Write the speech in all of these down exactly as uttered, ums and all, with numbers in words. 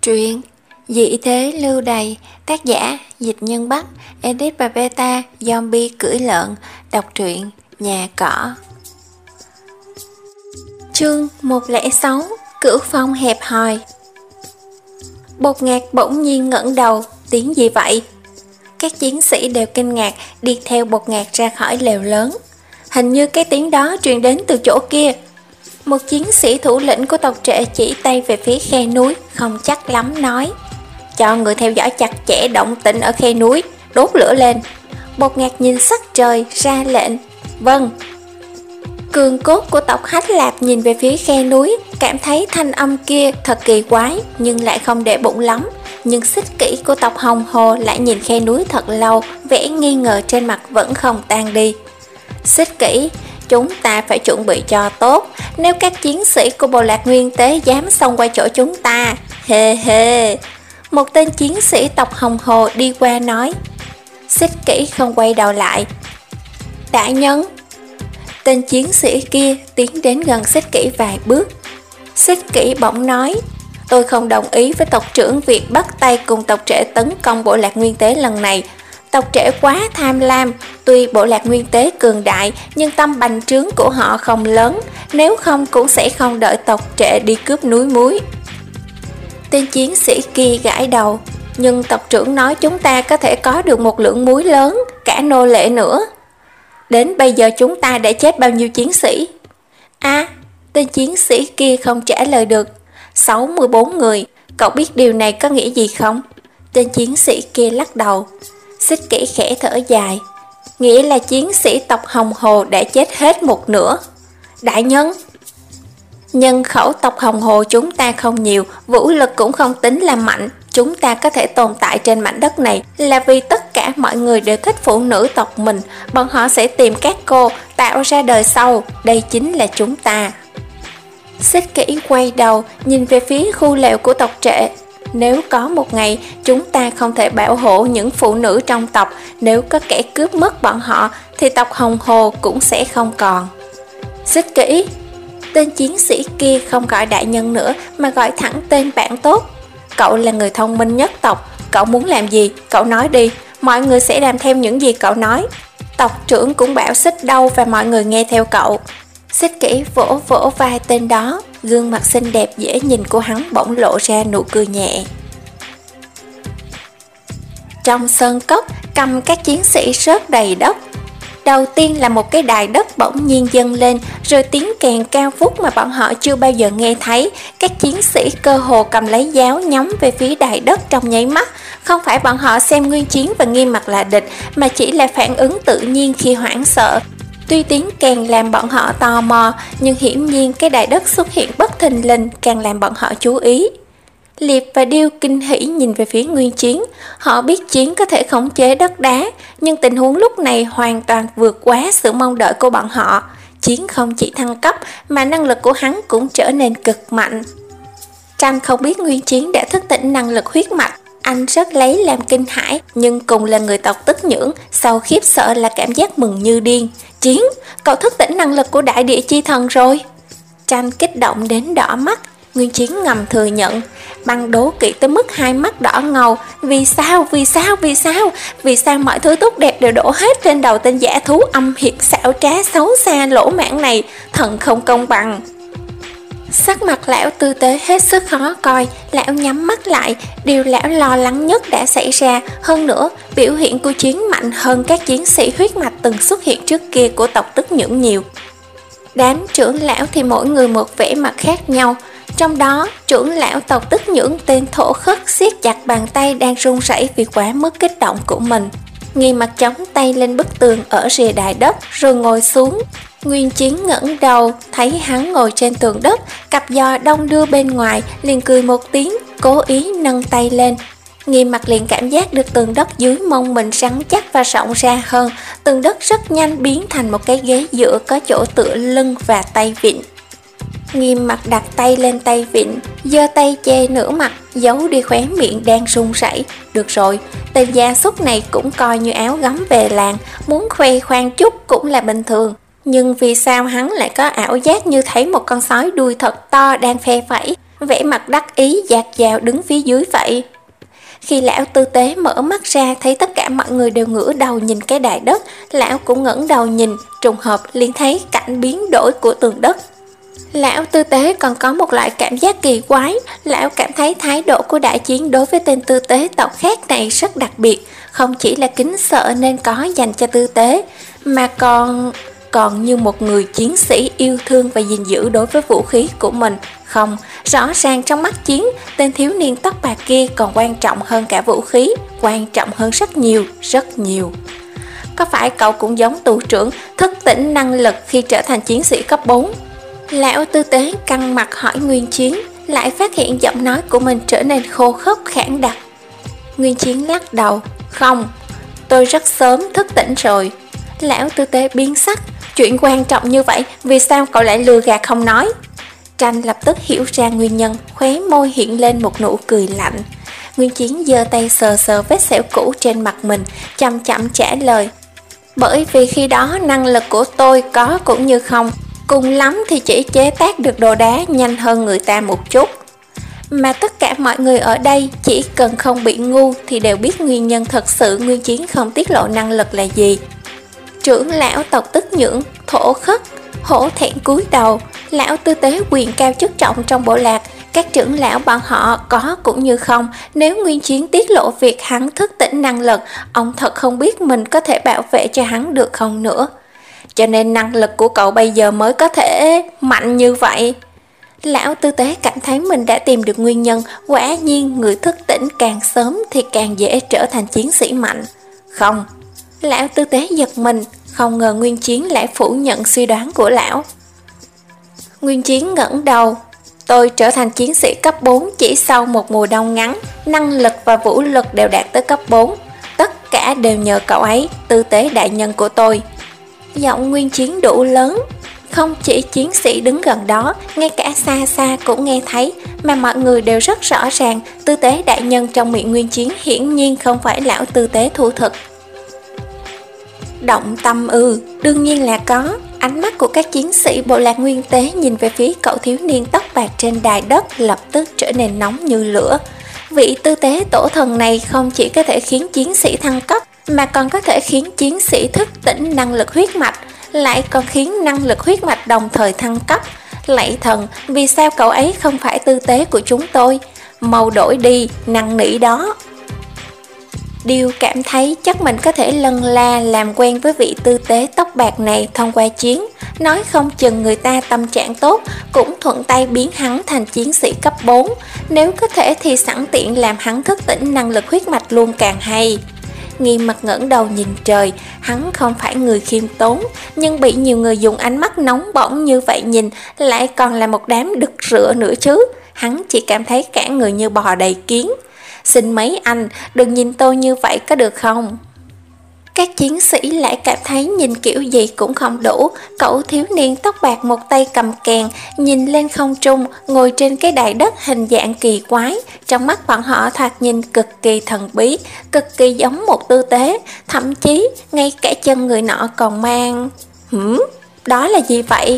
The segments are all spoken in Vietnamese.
Truyện Dị thế lưu đày, tác giả Dịch Nhân Bắc, edit và beta Zombie cưỡi lợn, đọc truyện Nhà Cỏ. Chương một không sáu, Cửu Phong hẹp hòi. Bột ngạt bỗng nhiên ngẩng đầu, tiếng gì vậy? Các chiến sĩ đều kinh ngạc đi theo bột ngạt ra khỏi lều lớn. Hình như cái tiếng đó truyền đến từ chỗ kia. Một chiến sĩ thủ lĩnh của tộc Trệ chỉ tay về phía khe núi, không chắc lắm nói: cho người theo dõi chặt chẽ động tĩnh ở khe núi, đốt lửa lên. Bột ngạt nhìn sắc trời ra lệnh: vâng. Cường cốt của tộc Hách Lạp nhìn về phía khe núi, cảm thấy thanh âm kia thật kỳ quái nhưng lại không để bụng lắm. Nhưng Xích Kỷ của tộc Hồng Hồ lại nhìn khe núi thật lâu, vẻ nghi ngờ trên mặt vẫn không tan đi. Xích Kỷ, chúng ta phải chuẩn bị cho tốt, nếu các chiến sĩ của bộ lạc nguyên tế dám xông qua chỗ chúng ta. Hê hê. Một tên chiến sĩ tộc Hồng Hồ đi qua nói. Xích Kỷ không quay đầu lại. Đại nhân. Tên chiến sĩ kia tiến đến gần Xích Kỷ vài bước. Xích Kỷ bỗng nói: tôi không đồng ý với tộc trưởng việc bắt tay cùng tộc Trệ tấn công bộ lạc nguyên tế lần này. Tộc Trệ quá tham lam, tuy bộ lạc nguyên tế cường đại nhưng tâm bành trướng của họ không lớn, nếu không cũng sẽ không đợi tộc Trệ đi cướp núi muối. Tên chiến sĩ kia gãi đầu. Nhưng tộc trưởng nói chúng ta có thể có được một lượng muối lớn, cả nô lệ nữa. Đến bây giờ chúng ta đã chết bao nhiêu chiến sĩ? À, tên chiến sĩ kia không trả lời được. sáu mươi bốn người, cậu biết điều này có nghĩa gì không? Tên chiến sĩ kia lắc đầu. Xích Kỷ khẽ thở dài. Nghĩa là chiến sĩ tộc Hồng Hồ đã chết hết một nửa. Đại nhân. Nhân khẩu tộc Hồng Hồ chúng ta không nhiều, vũ lực cũng không tính là mạnh. Chúng ta có thể tồn tại trên mảnh đất này là vì tất cả mọi người đều thích phụ nữ tộc mình. Bọn họ sẽ tìm các cô, tạo ra đời sau. Đây chính là chúng ta. Xích Kỷ quay đầu, nhìn về phía khu lều của tộc Trệ. Nếu có một ngày chúng ta không thể bảo hộ những phụ nữ trong tộc, nếu có kẻ cướp mất bọn họ, thì tộc Hồng Hồ cũng sẽ không còn. Xích Kỷ. Tên chiến sĩ kia không gọi đại nhân nữa mà gọi thẳng tên bạn tốt. Cậu là người thông minh nhất tộc, cậu muốn làm gì, cậu nói đi, mọi người sẽ làm theo những gì cậu nói. Tộc trưởng cũng bảo xích đâu và mọi người nghe theo cậu. Xích Kỷ vỗ vỗ vai tên đó, gương mặt xinh đẹp dễ nhìn của hắn bỗng lộ ra nụ cười nhẹ. Trong sơn cốc, cầm các chiến sĩ rớt đầy đất. Đầu tiên là một cái đài đất bỗng nhiên dâng lên, rồi tiếng kèn cao vút mà bọn họ chưa bao giờ nghe thấy. Các chiến sĩ cơ hồ cầm lấy giáo nhắm về phía đài đất trong nháy mắt. Không phải bọn họ xem nguyên chiến và nghiêm mặt là địch, mà chỉ là phản ứng tự nhiên khi hoảng sợ. Tuy tiếng kèn làm bọn họ tò mò, nhưng hiển nhiên cái đài đất xuất hiện bất thình lình càng làm bọn họ chú ý. Liệp và Điêu kinh hỉ nhìn về phía nguyên chiến. Họ biết chiến có thể khống chế đất đá, nhưng tình huống lúc này hoàn toàn vượt quá sự mong đợi của bọn họ. Chiến không chỉ thăng cấp mà năng lực của hắn cũng trở nên cực mạnh. Tranh không biết nguyên chiến đã thức tỉnh năng lực huyết mạch. Anh rất lấy làm kinh hãi, nhưng cùng là người tộc Tức Nhưỡng, sau khiếp sợ là cảm giác mừng như điên. Chiến, cậu thức tỉnh năng lực của đại địa chi thần rồi. Tranh kích động đến đỏ mắt. Nguyên chiến ngầm thừa nhận. Băng đố kỵ tới mức hai mắt đỏ ngầu. Vì sao, vì sao, vì sao Vì sao mọi thứ tốt đẹp đều đổ hết trên đầu tên giả thú âm hiểm xảo trá xấu xa lỗ mãng này. Thần không công bằng. Sắc mặt lão tư tế hết sức khó coi. Lão nhắm mắt lại. Điều lão lo lắng nhất đã xảy ra. Hơn nữa, biểu hiện của chiến mạnh hơn các chiến sĩ huyết mạch từng xuất hiện trước kia của tộc Tức Nhưỡng nhiều. Đám trưởng lão thì mỗi người một vẻ mặt khác nhau. Trong đó, trưởng lão tộc Tức Nhưỡng tên Thổ Khất siết chặt bàn tay đang run rẩy vì quá mức kích động của mình. Nghi mặt chống tay lên bức tường ở rìa đài đất rồi ngồi xuống. Nguyên chiến ngẩng đầu, thấy hắn ngồi trên tường đất, cặp giò đông đưa bên ngoài, liền cười một tiếng, cố ý nâng tay lên. Nghi mặt liền cảm giác được tường đất dưới mông mình rắn chắc và rộng ra hơn. Tường đất rất nhanh biến thành một cái ghế dựa có chỗ tựa lưng và tay vịn. Nghiêm mặt đặt tay lên tay vịn, giơ tay che nửa mặt, giấu đi khóe miệng đang run rẩy. Được rồi, tên gia súc này cũng coi như áo gấm về làng, muốn khoe khoang chút cũng là bình thường. Nhưng vì sao hắn lại có ảo giác như thấy một con sói đuôi thật to đang phe phẩy, vẻ mặt đắc ý dạt dào đứng phía dưới vậy. Khi lão tư tế mở mắt ra thấy tất cả mọi người đều ngửa đầu nhìn cái đài đất, lão cũng ngẩng đầu nhìn, trùng hợp liền thấy cảnh biến đổi của tường đất. Lão tư tế còn có một loại cảm giác kỳ quái, lão cảm thấy thái độ của đại chiến đối với tên tư tế tộc khác này rất đặc biệt, không chỉ là kính sợ nên có dành cho tư tế, mà còn... còn như một người chiến sĩ yêu thương và gìn giữ đối với vũ khí của mình. Không, rõ ràng trong mắt Chiến, tên thiếu niên tóc bạc kia còn quan trọng hơn cả vũ khí, quan trọng hơn rất nhiều, rất nhiều. Có phải cậu cũng giống tù trưởng, thức tỉnh năng lực khi trở thành chiến sĩ cấp bốn? Lão tư tế căng mặt hỏi Nguyên Chiến, lại phát hiện giọng nói của mình trở nên khô khốc khản đặc. Nguyên Chiến lắc đầu, không, tôi rất sớm thức tỉnh rồi. Lão tư tế biến sắc, chuyện quan trọng như vậy, vì sao cậu lại lừa gạt không nói? Tranh lập tức hiểu ra nguyên nhân, khóe môi hiện lên một nụ cười lạnh. Nguyên Chiến giơ tay sờ sờ vết sẹo cũ trên mặt mình, chậm chậm trả lời. Bởi vì khi đó năng lực của tôi có cũng như không, cùng lắm thì chỉ chế tác được đồ đá nhanh hơn người ta một chút. Mà tất cả mọi người ở đây chỉ cần không bị ngu thì đều biết nguyên nhân thật sự Nguyên Chiến không tiết lộ năng lực là gì. Trưởng lão tộc Tức Nhưỡng, thổ khất, hổ thẹn cúi đầu. Lão tư tế quyền cao chức trọng trong bộ lạc, các trưởng lão bọn họ có cũng như không. Nếu Nguyên Chiến tiết lộ việc hắn thức tỉnh năng lực, ông thật không biết mình có thể bảo vệ cho hắn được không nữa. Cho nên năng lực của cậu bây giờ mới có thể mạnh như vậy. Lão tư tế cảm thấy mình đã tìm được nguyên nhân, quả nhiên người thức tỉnh càng sớm thì càng dễ trở thành chiến sĩ mạnh. Không, lão tư tế giật mình, không ngờ Nguyên Chiến lại phủ nhận suy đoán của lão. Nguyên Chiến ngẩng đầu, tôi trở thành chiến sĩ cấp bốn chỉ sau một mùa đông ngắn, năng lực và vũ lực đều đạt tới cấp bốn. Tất cả đều nhờ cậu ấy, tư tế đại nhân của tôi. Giọng Nguyên Chiến đủ lớn, không chỉ chiến sĩ đứng gần đó, ngay cả xa xa cũng nghe thấy, mà mọi người đều rất rõ ràng, tư tế đại nhân trong miệng Nguyên Chiến hiển nhiên không phải lão tư tế thủ thực. Động tâm ư, đương nhiên là có. Ánh mắt của các chiến sĩ bộ lạc Nguyên Tế nhìn về phía cậu thiếu niên tóc bạc trên đài đất lập tức trở nên nóng như lửa. Vị tư tế tổ thần này không chỉ có thể khiến chiến sĩ thăng cấp, mà còn có thể khiến chiến sĩ thức tỉnh năng lực huyết mạch, lại còn khiến năng lực huyết mạch đồng thời thăng cấp. Lạy thần, vì sao cậu ấy không phải tư tế của chúng tôi? Mau đổi đi, năn nỉ đó. Điều cảm thấy chắc mình có thể lân la làm quen với vị tư tế tóc bạc này thông qua chiến, nói không chừng người ta tâm trạng tốt, cũng thuận tay biến hắn thành chiến sĩ cấp bốn, nếu có thể thì sẵn tiện làm hắn thức tỉnh năng lực huyết mạch luôn càng hay. Nghiêm mặt ngẩng đầu nhìn trời, hắn không phải người khiêm tốn, nhưng bị nhiều người dùng ánh mắt nóng bỏng như vậy nhìn, lại còn là một đám đực rửa nữa chứ, hắn chỉ cảm thấy cả người như bò đầy kiến. Xin mấy anh, đừng nhìn tôi như vậy có được không? Các chiến sĩ lại cảm thấy nhìn kiểu gì cũng không đủ. Cậu thiếu niên tóc bạc một tay cầm kèn, nhìn lên không trung, ngồi trên cái đài đất hình dạng kỳ quái. Trong mắt bọn họ thoạt nhìn cực kỳ thần bí, cực kỳ giống một tư tế. Thậm chí, ngay cả chân người nọ còn mang... Hửm? Đó là gì vậy?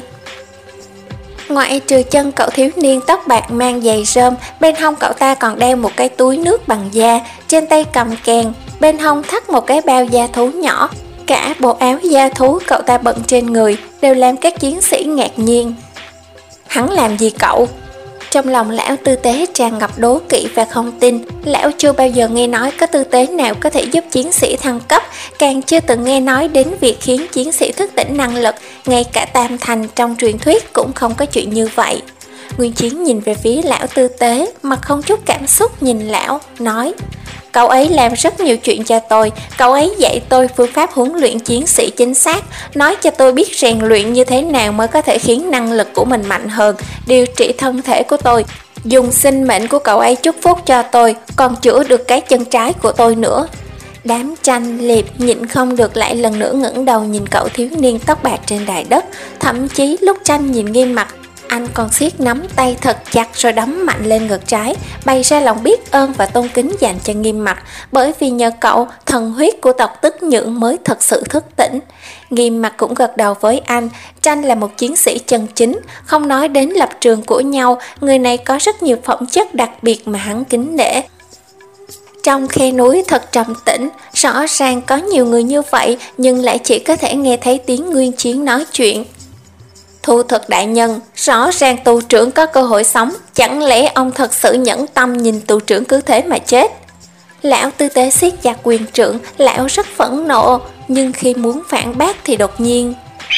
Ngoại trừ chân cậu thiếu niên tóc bạc mang giày rơm, bên hông cậu ta còn đeo một cái túi nước bằng da, trên tay cầm kèn, bên hông thắt một cái bao da thú nhỏ. Cả bộ áo da thú cậu ta bận trên người đều làm các chiến sĩ ngạc nhiên. Hắn làm gì cậu? Trong lòng lão tư tế tràn ngập đố kỵ và không tin. Lão chưa bao giờ nghe nói có tư tế nào có thể giúp chiến sĩ thăng cấp, càng chưa từng nghe nói đến việc khiến chiến sĩ thức tỉnh năng lực. Ngay cả Tam Thành trong truyền thuyết cũng không có chuyện như vậy. Nguyên Chiến nhìn về phía lão tư tế, mặt không chút cảm xúc nhìn lão, nói: Cậu ấy làm rất nhiều chuyện cho tôi, cậu ấy dạy tôi phương pháp huấn luyện chiến sĩ chính xác, nói cho tôi biết rèn luyện như thế nào mới có thể khiến năng lực của mình mạnh hơn, điều trị thân thể của tôi, dùng sinh mệnh của cậu ấy chúc phúc cho tôi, còn chữa được cái chân trái của tôi nữa. Đám Tranh Liệp nhịn không được lại lần nữa ngẩng đầu nhìn cậu thiếu niên tóc bạc trên đài đất, thậm chí lúc Tranh nhìn Nghiêm Mặt, Anh còn siết nắm tay thật chặt rồi đấm mạnh lên ngực trái, bày ra lòng biết ơn và tôn kính dành cho Nghiêm Mặc, bởi vì nhờ cậu, thần huyết của tộc Tức Nhượng mới thật sự thức tỉnh. Nghiêm Mặc cũng gật đầu với anh, Tranh là một chiến sĩ chân chính, không nói đến lập trường của nhau, người này có rất nhiều phẩm chất đặc biệt mà hắn kính nể. Trong khe núi thật trầm tĩnh, rõ ràng có nhiều người như vậy nhưng lại chỉ có thể nghe thấy tiếng Nguyên Chiến nói chuyện. Thu Thực đại nhân, rõ ràng tù trưởng có cơ hội sống, chẳng lẽ ông thật sự nhẫn tâm nhìn tù trưởng cứ thế mà chết? Lão tư tế siết chặt quyền trượng, lão rất phẫn nộ, nhưng khi muốn phản bác thì đột nhiên.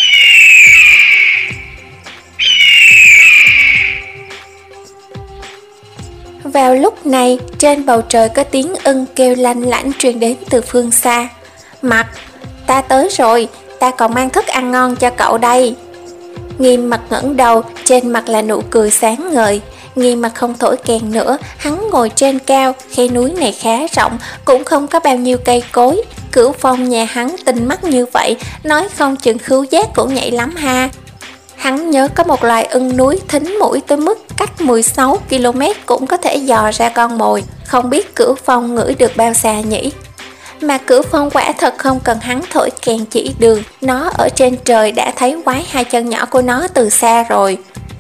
Vào lúc này, trên bầu trời có tiếng ưng kêu lanh lảnh truyền đến từ phương xa. Mặc, ta tới rồi, ta còn mang thức ăn ngon cho cậu đây. Nghiêm Mặc ngẩng đầu, trên mặt là nụ cười sáng ngời. Nghiêm Mặc không thổi kèn nữa, hắn ngồi trên cao, khe núi này khá rộng, cũng không có bao nhiêu cây cối. Cửu Phong nhà hắn tinh mắt như vậy, nói không chừng khứu giác cũng nhạy lắm ha. Hắn nhớ có một loài ưng núi thính mũi tới mức cách mười sáu ki lô mét cũng có thể dò ra con mồi, không biết Cửu Phong ngửi được bao xa nhỉ? Mà Cửu Phong quả thật không cần hắn thổi kèn chỉ đường, nó ở trên trời đã thấy quái hai chân nhỏ của nó từ xa rồi.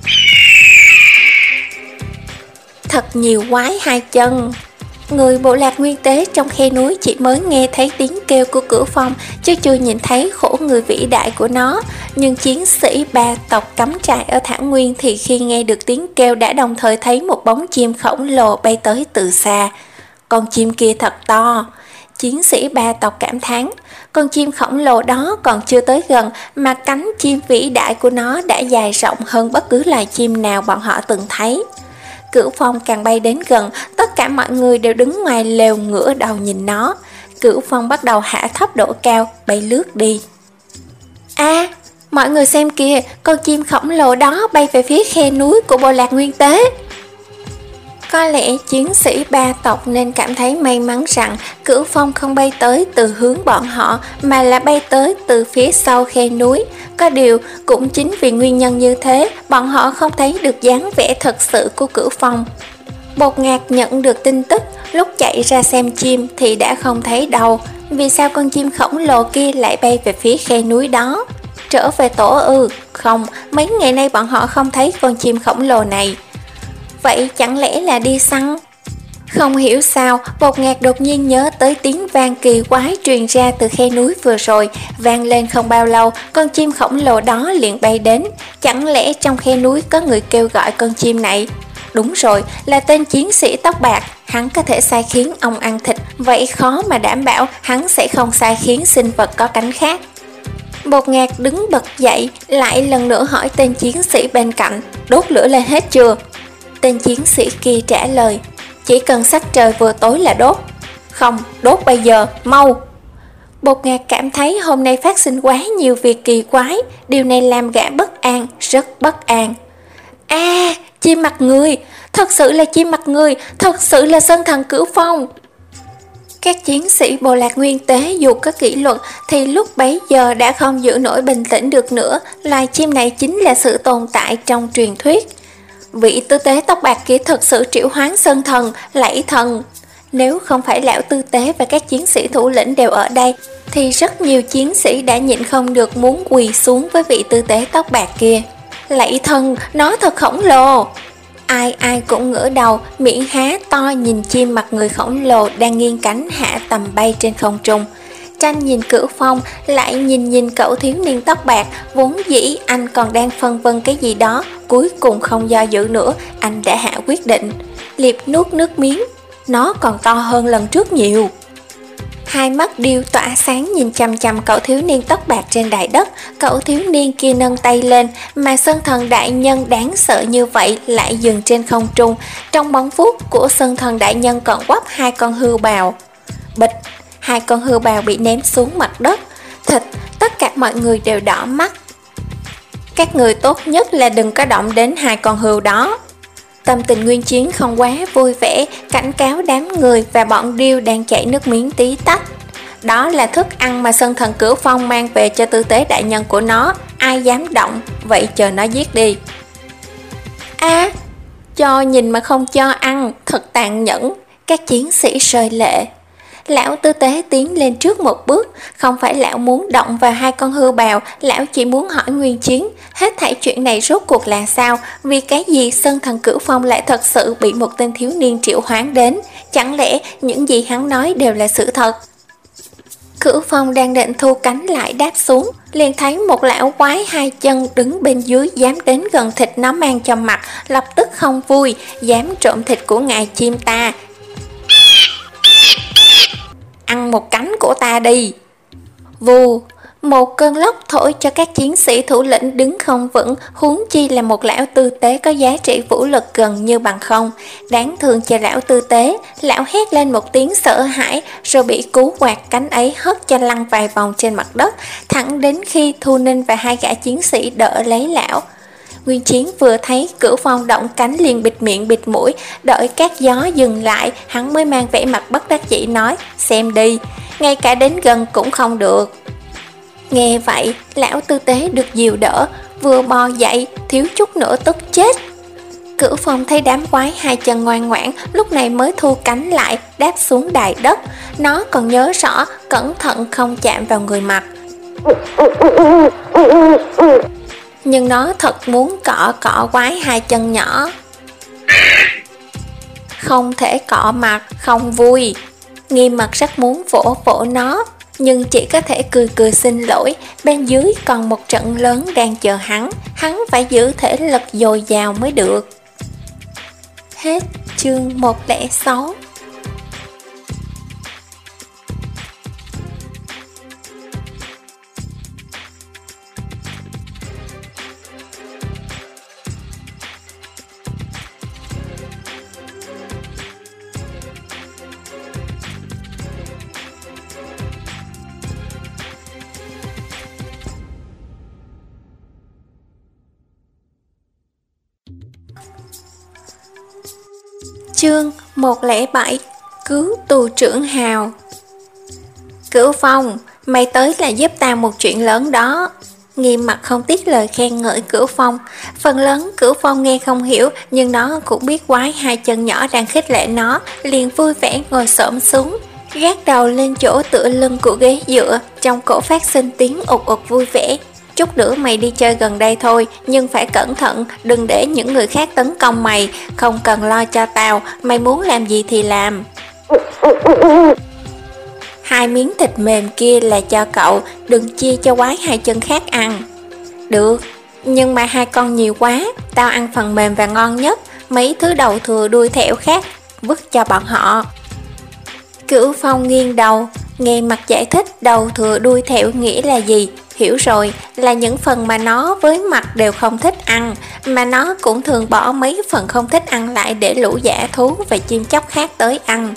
Thật nhiều quái hai chân. Người bộ lạc Nguyên Tế trong khe núi chỉ mới nghe thấy tiếng kêu của Cửu Phong chứ chưa nhìn thấy khổ người vĩ đại của nó. Nhưng chiến sĩ ba tộc cắm trại ở Thảo Nguyên thì khi nghe được tiếng kêu đã đồng thời thấy một bóng chim khổng lồ bay tới từ xa. Con chim kia thật to. Chiến sĩ ba tộc cảm thán, con chim khổng lồ đó còn chưa tới gần mà cánh chim vĩ đại của nó đã dài rộng hơn bất cứ loài chim nào bọn họ từng thấy. Cửu Phong càng bay đến gần, tất cả mọi người đều đứng ngoài lều ngửa đầu nhìn nó. Cửu Phong bắt đầu hạ thấp độ cao, bay lướt đi. A, à, mọi người xem kìa, con chim khổng lồ đó bay về phía khe núi của bộ lạc Nguyên Tế. Có lẽ chiến sĩ ba tộc nên cảm thấy may mắn rằng Cửu Phong không bay tới từ hướng bọn họ mà là bay tới từ phía sau khe núi. Có điều cũng chính vì nguyên nhân như thế bọn họ không thấy được dáng vẻ thật sự của Cửu Phong. Bột Ngạc nhận được tin tức, lúc chạy ra xem chim thì đã không thấy đâu. Vì sao con chim khổng lồ kia lại bay về phía khe núi đó? Trở về tổ ư? Không, mấy ngày nay bọn họ không thấy con chim khổng lồ này. Vậy chẳng lẽ là đi săn? Không hiểu sao, Bột Ngạc đột nhiên nhớ tới tiếng vang kỳ quái truyền ra từ khe núi vừa rồi. Vang lên không bao lâu, con chim khổng lồ đó liền bay đến. Chẳng lẽ trong khe núi có người kêu gọi con chim này? Đúng rồi, là tên chiến sĩ tóc bạc. Hắn có thể sai khiến ong ăn thịt, vậy khó mà đảm bảo hắn sẽ không sai khiến sinh vật có cánh khác. Bột Ngạc đứng bật dậy, lại lần nữa hỏi tên chiến sĩ bên cạnh, đốt lửa lên hết chưa? Tên chiến sĩ kia trả lời, chỉ cần sắc trời vừa tối là đốt. Không, đốt bây giờ, mau. Bột Ngạc cảm thấy hôm nay phát sinh quá nhiều việc kỳ quái, điều này làm gã bất an, rất bất an. A, à, chim mặt người, thật sự là chim mặt người, thật sự là Sơn Thần Cửu Phong. Các chiến sĩ bộ lạc Nguyên Tế dù có kỷ luật thì lúc bấy giờ đã không giữ nổi bình tĩnh được nữa, loài chim này chính là sự tồn tại trong truyền thuyết. Vị tư tế tóc bạc kia thật sự triệu hoán Sơn Thần, lẫy thần. Nếu không phải lão tư tế và các chiến sĩ thủ lĩnh đều ở đây thì rất nhiều chiến sĩ đã nhịn không được muốn quỳ xuống với vị tư tế tóc bạc kia. Lẫy thần, nó thật khổng lồ. Ai ai cũng ngửa đầu, miệng há to nhìn chim mặt người khổng lồ đang nghiêng cánh hạ tầm bay trên không trung. Tranh nhìn Cửu Phong, lại nhìn nhìn cậu thiếu niên tóc bạc, vốn dĩ anh còn đang phân vân cái gì đó, cuối cùng không do dự nữa, anh đã hạ quyết định. Liệp nuốt nước miếng, nó còn to hơn lần trước nhiều. Hai mắt Điêu tỏa sáng nhìn chằm chằm cậu thiếu niên tóc bạc trên đại đất. Cậu thiếu niên kia nâng tay lên, mà Sơn Thần đại nhân đáng sợ như vậy lại dừng trên không trung. Trong bóng vuốt của Sơn Thần đại nhân còn quắp hai con hươu bào. Bịch, hai con hươu bào bị ném xuống mặt đất. Thịt, tất cả mọi người đều đỏ mắt. Các người tốt nhất là đừng có động đến hai con hươu đó. Tâm tình Nguyên Chiến không quá vui vẻ, cảnh cáo đám người và bọn Điêu đang chảy nước miếng tí tách. Đó là thức ăn mà Sơn Thần Cửu Phong mang về cho tư tế đại nhân của nó, ai dám động, vậy chờ nó giết đi. À, cho nhìn mà không cho ăn, thật tàn nhẫn. Các chiến sĩ rơi lệ. Lão tư tế tiến lên trước một bước. Không phải lão muốn động vào hai con hươu bào, lão chỉ muốn hỏi Nguyên Chiến, hết thảy chuyện này rốt cuộc là sao? Vì cái gì Sơn Thần Cửu Phong lại thật sự bị một tên thiếu niên triệu hoán đến? Chẳng lẽ những gì hắn nói đều là sự thật? Cửu Phong đang định thu cánh lại đáp xuống, liền thấy một lão quái hai chân đứng bên dưới, dám đến gần thịt nó mang cho mặt, lập tức không vui, dám trộm thịt của ngài chim ta. Ăn một cánh của ta đi. Vù, một cơn lốc thổi cho các chiến sĩ thủ lĩnh đứng không vững, huống chi là một lão tư tế có giá trị vũ lực gần như bằng không. Đáng thương cho lão tư tế, lão hét lên một tiếng sợ hãi, rồi bị cú quạt cánh ấy hất cho lăn vài vòng trên mặt đất, thẳng đến khi Thu Ninh và hai gã chiến sĩ đỡ lấy lão. Nguyên Chiến vừa thấy Cửu Phong động cánh liền bịt miệng bịt mũi, đợi các gió dừng lại, hắn mới mang vẻ mặt bất đắc dĩ nói, xem đi, ngay cả đến gần cũng không được. Nghe vậy, lão tư tế được dìu đỡ, vừa bò dậy, thiếu chút nữa tức chết. Cửu Phong thấy đám quái hai chân ngoan ngoãn, lúc này mới thu cánh lại, đáp xuống đài đất. Nó còn nhớ rõ, cẩn thận không chạm vào người mặt. Nhưng nó thật muốn cọ cọ quái hai chân nhỏ. Không thể cọ mặt, không vui. Nghiêm Mặt rất muốn vỗ vỗ nó, nhưng chỉ có thể cười cười xin lỗi. Bên dưới còn một trận lớn đang chờ hắn, hắn phải giữ thể lực dồi dào mới được. Hết chương một không sáu. Chương một không bảy. Cứu tù trưởng Hào. Cửu Phong, mày tới là giúp ta một chuyện lớn đó. Nghiêm Mặt không tiếc lời khen ngợi Cửu Phong. Phần lớn Cửu Phong nghe không hiểu, nhưng nó cũng biết quái hai chân nhỏ đang khích lệ nó, liền vui vẻ ngồi xổm xuống, gác đầu lên chỗ tựa lưng của ghế dựa, trong cổ phát sinh tiếng ụt ụt vui vẻ. Chút nữa mày đi chơi gần đây thôi, nhưng phải cẩn thận, đừng để những người khác tấn công mày, không cần lo cho tao, mày muốn làm gì thì làm. Hai miếng thịt mềm kia là cho cậu, đừng chia cho quái hai chân khác ăn. Được, nhưng mà hai con nhiều quá, tao ăn phần mềm và ngon nhất, mấy thứ đầu thừa đuôi thẻo khác, vứt cho bọn họ. Cửu Phong nghiêng đầu, nghe Mặt giải thích đầu thừa đuôi thẻo nghĩa là gì. Hiểu rồi, là những phần mà nó với Mặt đều không thích ăn, mà nó cũng thường bỏ mấy phần không thích ăn lại để lũ dã thú và chim chóc khác tới ăn.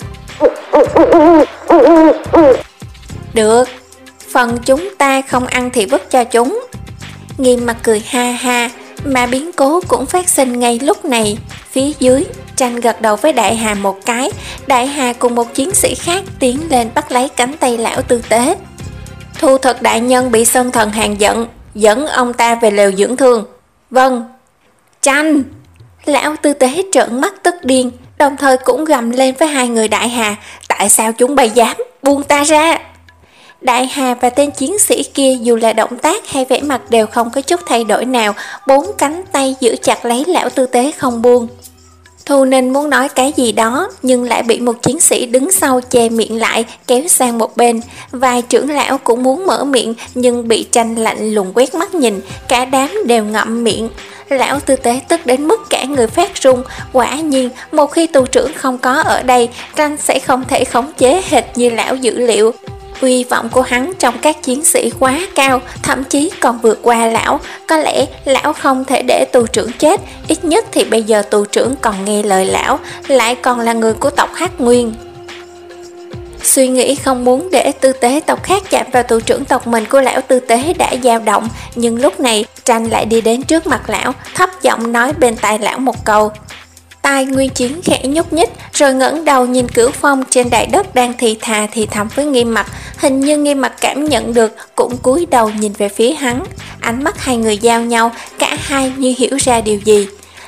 Được, phần chúng ta không ăn thì vứt cho chúng. Nghiêm Mặt cười ha ha, mà biến cố cũng phát sinh ngay lúc này. Phía dưới, Tranh gật đầu với Đại Hà một cái, Đại Hà cùng một chiến sĩ khác tiến lên bắt lấy cánh tay lão tư tế. Thu Thực đại nhân bị Sơn Thần hàn giận, dẫn ông ta về lều dưỡng thương. Vâng. Tranh! Lão tư tế trợn mắt tức điên, đồng thời cũng gầm lên với hai người Đại Hà, tại sao chúng bay dám, buông ta ra. Đại Hà và tên chiến sĩ kia dù là động tác hay vẻ mặt đều không có chút thay đổi nào, bốn cánh tay giữ chặt lấy lão tư tế không buông. Thu Ninh muốn nói cái gì đó, nhưng lại bị một chiến sĩ đứng sau che miệng lại, kéo sang một bên. Vài trưởng lão cũng muốn mở miệng, nhưng bị Tranh lạnh lùng quét mắt nhìn, cả đám đều ngậm miệng. Lão tư tế tức đến mức cả người phát run. Quả nhiên, một khi tù trưởng không có ở đây, Tranh sẽ không thể khống chế hệt như lão dữ liệu. Uy vọng của hắn trong các chiến sĩ quá cao, thậm chí còn vượt qua lão. Có lẽ lão không thể để tù trưởng chết, ít nhất thì bây giờ tù trưởng còn nghe lời lão, lại còn là người của tộc Hắc Nguyên. Suy nghĩ không muốn để tư tế tộc khác chạm vào tù trưởng tộc mình của lão tư tế đã dao động, nhưng lúc này Tranh lại đi đến trước mặt lão, thấp giọng nói bên tai lão một câu. Tai Nguyên Chiến khẽ nhúc nhích, rồi ngẩng đầu nhìn Cửu Phong trên đại đất đang thì thà thì thầm với Nghiêm Mặt. Hình như Nghiêm Mặt cảm nhận được, cũng cúi đầu nhìn về phía hắn. Ánh mắt hai người giao nhau, cả hai như hiểu ra điều gì.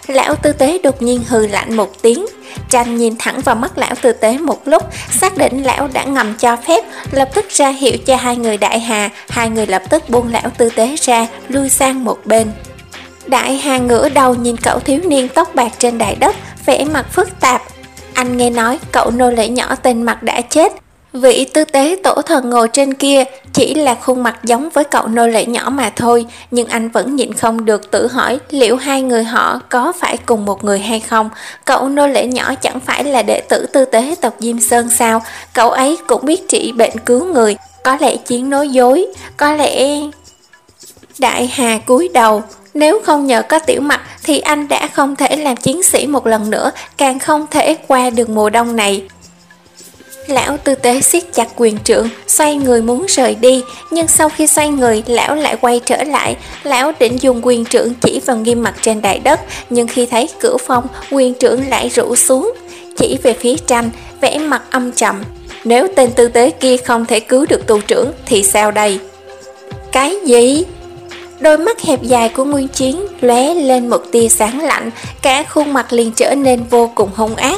Lão tư tế đột nhiên hừ lạnh một tiếng. Tranh nhìn thẳng vào mắt lão tư tế một lúc, xác định lão đã ngầm cho phép, lập tức ra hiệu cho hai người Đại Hà. Hai người lập tức buông lão tư tế ra, lui sang một bên. Đại Hà ngửa đầu nhìn cậu thiếu niên tóc bạc trên đài đất, vẻ mặt phức tạp. Anh nghe nói cậu nô lệ nhỏ tên Mặt đã chết. Vị tư tế tổ thần ngồi trên kia chỉ là khuôn mặt giống với cậu nô lệ nhỏ mà thôi, nhưng anh vẫn nhịn không được tự hỏi liệu hai người họ có phải cùng một người hay không. Cậu nô lệ nhỏ chẳng phải là đệ tử tư tế tộc Diêm Sơn sao? Cậu ấy cũng biết trị bệnh cứu người, có lẽ chiến nói dối, có lẽ... Đại Hà cúi đầu. Nếu không nhờ có Tiểu Mặt thì anh đã không thể làm chiến sĩ một lần nữa, càng không thể qua được mùa đông này. Lão tư tế siết chặt quyền trượng, xoay người muốn rời đi, nhưng sau khi xoay người, lão lại quay trở lại. Lão định dùng quyền trượng chỉ vào Nghiêm Mặt trên đài đất, nhưng khi thấy Cửu Phong, quyền trượng lại rũ xuống, chỉ về phía Tranh, vẻ mặt âm trầm. Nếu tên tư tế kia không thể cứu được tu trưởng thì sao đây? Cái gì? Đôi mắt hẹp dài của Nguyên Chiến lóe lên một tia sáng lạnh, cả khuôn mặt liền trở nên vô cùng hung ác.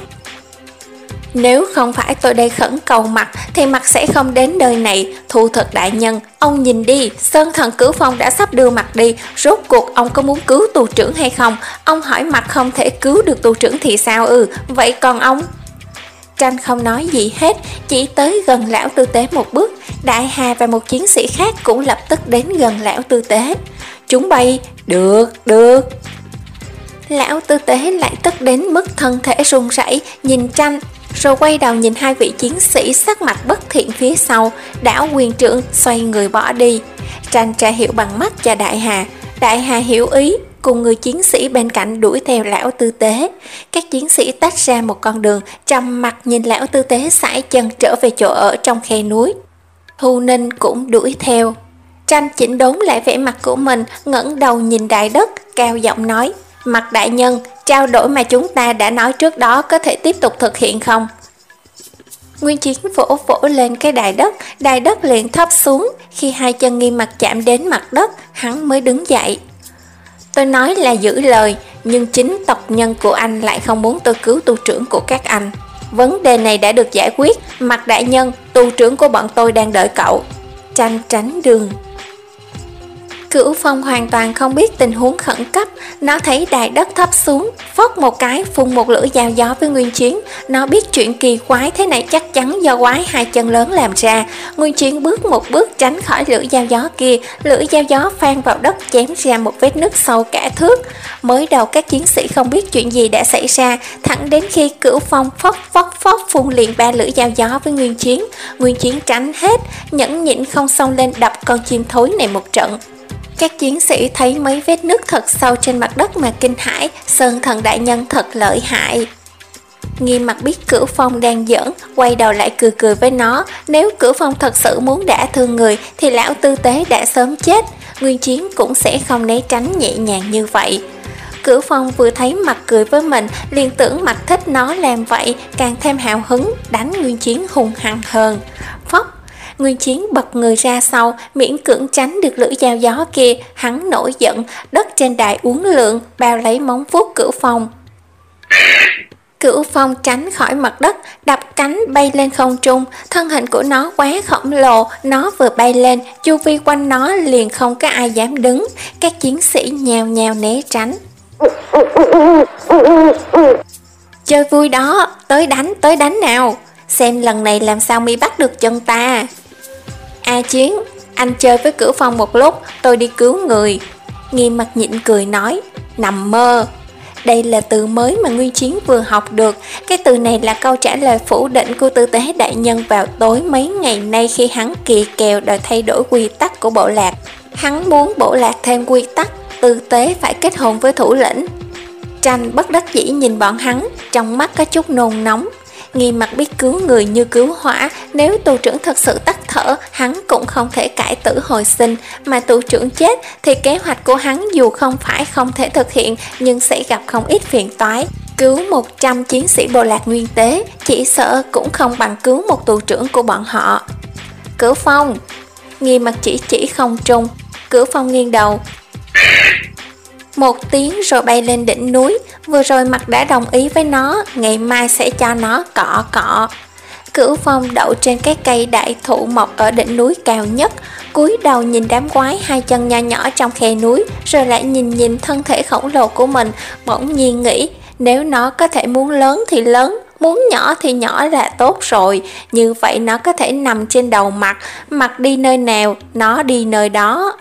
Nếu không phải tôi đây khẩn cầu Mặt thì Mặt sẽ không đến đời này. Thu thật đại nhân, ông nhìn đi, Sơn Thần Cửu Phong đã sắp đưa Mặt đi, rốt cuộc ông có muốn cứu tù trưởng hay không? Ông hỏi Mặt không thể cứu được tù trưởng thì sao ư? Vậy còn ông? Tranh không nói gì hết, chỉ tới gần lão tư tế một bước. Đại Hà và một chiến sĩ khác cũng lập tức đến gần lão tư tế. Chúng bay, được, được. Lão tư tế lại tức đến mức thân thể run rẩy, nhìn Tranh, rồi quay đầu nhìn hai vị chiến sĩ sắc mặt bất thiện phía sau, đảo quyền trượng xoay người bỏ đi. Tranh tra hiệu bằng mắt cho Đại Hà. Đại Hà hiểu ý, cùng người chiến sĩ bên cạnh đuổi theo lão tư tế. Các chiến sĩ tách ra một con đường, trầm mặt nhìn lão tư tế sải chân trở về chỗ ở trong khe núi. Thu Ninh cũng đuổi theo. Tranh chỉnh đốn lại vẻ mặt của mình, ngẩng đầu nhìn đại đất, cao giọng nói: Mặt đại nhân, trao đổi mà chúng ta đã nói trước đó có thể tiếp tục thực hiện không? Nguyên Chiến vỗ vỗ lên cái đài đất, đài đất liền thấp xuống. Khi hai chân Nghiêm Mặt chạm đến mặt đất, hắn mới đứng dậy. Tôi nói là giữ lời, nhưng chính tộc nhân của anh lại không muốn tôi cứu tu trưởng của các anh. Vấn đề này đã được giải quyết. Mặt đại nhân, tu trưởng của bọn tôi đang đợi cậu. Tranh tránh đường. Cửu Phong hoàn toàn không biết tình huống khẩn cấp. Nó thấy đài đất thấp xuống, phốc một cái phun một lưỡi dao gió với Nguyên Chiến. Nó biết chuyện kỳ quái thế này chắc chắn do quái hai chân lớn làm ra. Nguyên Chiến bước một bước tránh khỏi lưỡi dao gió kia. Lưỡi dao gió phan vào đất chém ra một vết nứt sâu cả thước. Mới đầu các chiến sĩ không biết chuyện gì đã xảy ra, thẳng đến khi Cửu Phong phốc phốc phốc phun liền ba lưỡi dao gió với Nguyên Chiến. Nguyên Chiến tránh hết, nhẫn nhịn không xông lên đập con chim thối này một trận. Các chiến sĩ thấy mấy vết nứt thật sâu trên mặt đất mà kinh hãi. Sơn Thần đại nhân thật lợi hại. Nghiêm Mặt biết Cửu Phong đang giỡn, quay đầu lại cười cười với nó. Nếu Cửu Phong thật sự muốn đả thương người thì lão tư tế đã sớm chết. Nguyên Chiến cũng sẽ không né tránh nhẹ nhàng như vậy. Cửu Phong vừa thấy Mặt cười với mình, liền tưởng Mặt thích nó làm vậy, càng thêm hào hứng, đánh Nguyên Chiến hung hăng hơn. Phốc, Nguyên Chiến bật người ra sau, miễn cưỡng tránh được lưỡi dao gió kia. Hắn nổi giận, đất trên đài uốn lượn, bao lấy móng vuốt Cửu Phong. Cửu Phong tránh khỏi mặt đất, đập cánh bay lên không trung. Thân hình của nó quá khổng lồ, nó vừa bay lên, chu vi quanh nó liền không có ai dám đứng. Các chiến sĩ nhào nhào né tránh. Chơi vui đó, tới đánh, tới đánh nào. Xem lần này làm sao mi bắt được chân ta. A Chiến, anh chơi với Cửu Phong một lúc, tôi đi cứu người. Nghiêm Mặt nhịn cười nói: nằm mơ. Đây là từ mới mà Nguyên Chiến vừa học được. Cái từ này là câu trả lời phủ định của tư tế đại nhân vào tối mấy ngày nay khi hắn kỳ kèo đòi thay đổi quy tắc của bộ lạc. Hắn muốn bộ lạc thêm quy tắc, tư tế phải kết hôn với thủ lĩnh. Tranh bất đắc dĩ nhìn bọn hắn, trong mắt có chút nôn nóng. Nghiêm Mặt biết cứu người như cứu hỏa, nếu tù trưởng thật sự tắt thở, hắn cũng không thể cải tử hồi sinh, mà tù trưởng chết thì kế hoạch của hắn dù không phải không thể thực hiện, nhưng sẽ gặp không ít phiền toái. Cứu một trăm chiến sĩ bộ lạc nguyên tế, chỉ sợ cũng không bằng cứu một tù trưởng của bọn họ. Cửu Phong, Nghiêm Mặt chỉ chỉ không trung. Cửu Phong nghiêng đầu. một tiếng rồi bay lên đỉnh núi. Vừa rồi Mặt đã đồng ý với nó, ngày mai sẽ cho nó cọ cọ. Cửu Phong đậu trên cái cây đại thụ mọc ở đỉnh núi cao nhất, cúi đầu nhìn đám quái hai chân nho nhỏ trong khe núi, rồi lại nhìn nhìn thân thể khổng lồ của mình, bỗng nhiên nghĩ, nếu nó có thể muốn lớn thì lớn, muốn nhỏ thì nhỏ là tốt rồi, như vậy nó có thể nằm trên đầu Mặt, Mặt đi nơi nào, nó đi nơi đó.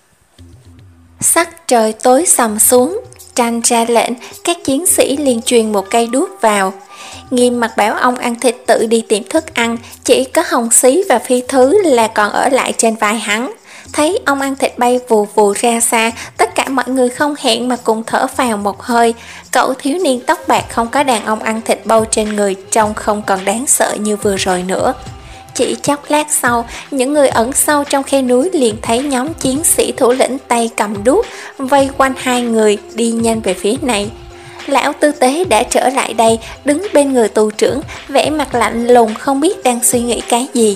Sắc trời tối sầm xuống, Tranh ra lệnh, các chiến sĩ liền truyền một cây đuốc vào. Nghiêm Mặt bảo ông ăn thịt tự đi tìm thức ăn, chỉ có Hồng Xí và Phi Thứ là còn ở lại trên vai hắn. Thấy ông ăn thịt bay vù vù ra xa, tất cả mọi người không hẹn mà cùng thở phào một hơi. Cậu thiếu niên tóc bạc không có đàn ông ăn thịt bâu trên người trông không còn đáng sợ như vừa rồi nữa. Chỉ chốc lát sau, những người ẩn sâu trong khe núi liền thấy nhóm chiến sĩ thủ lĩnh tay cầm đuốc vây quanh hai người đi nhanh về phía này. Lão tư tế đã trở lại đây, đứng bên người tù trưởng, vẻ mặt lạnh lùng không biết đang suy nghĩ cái gì.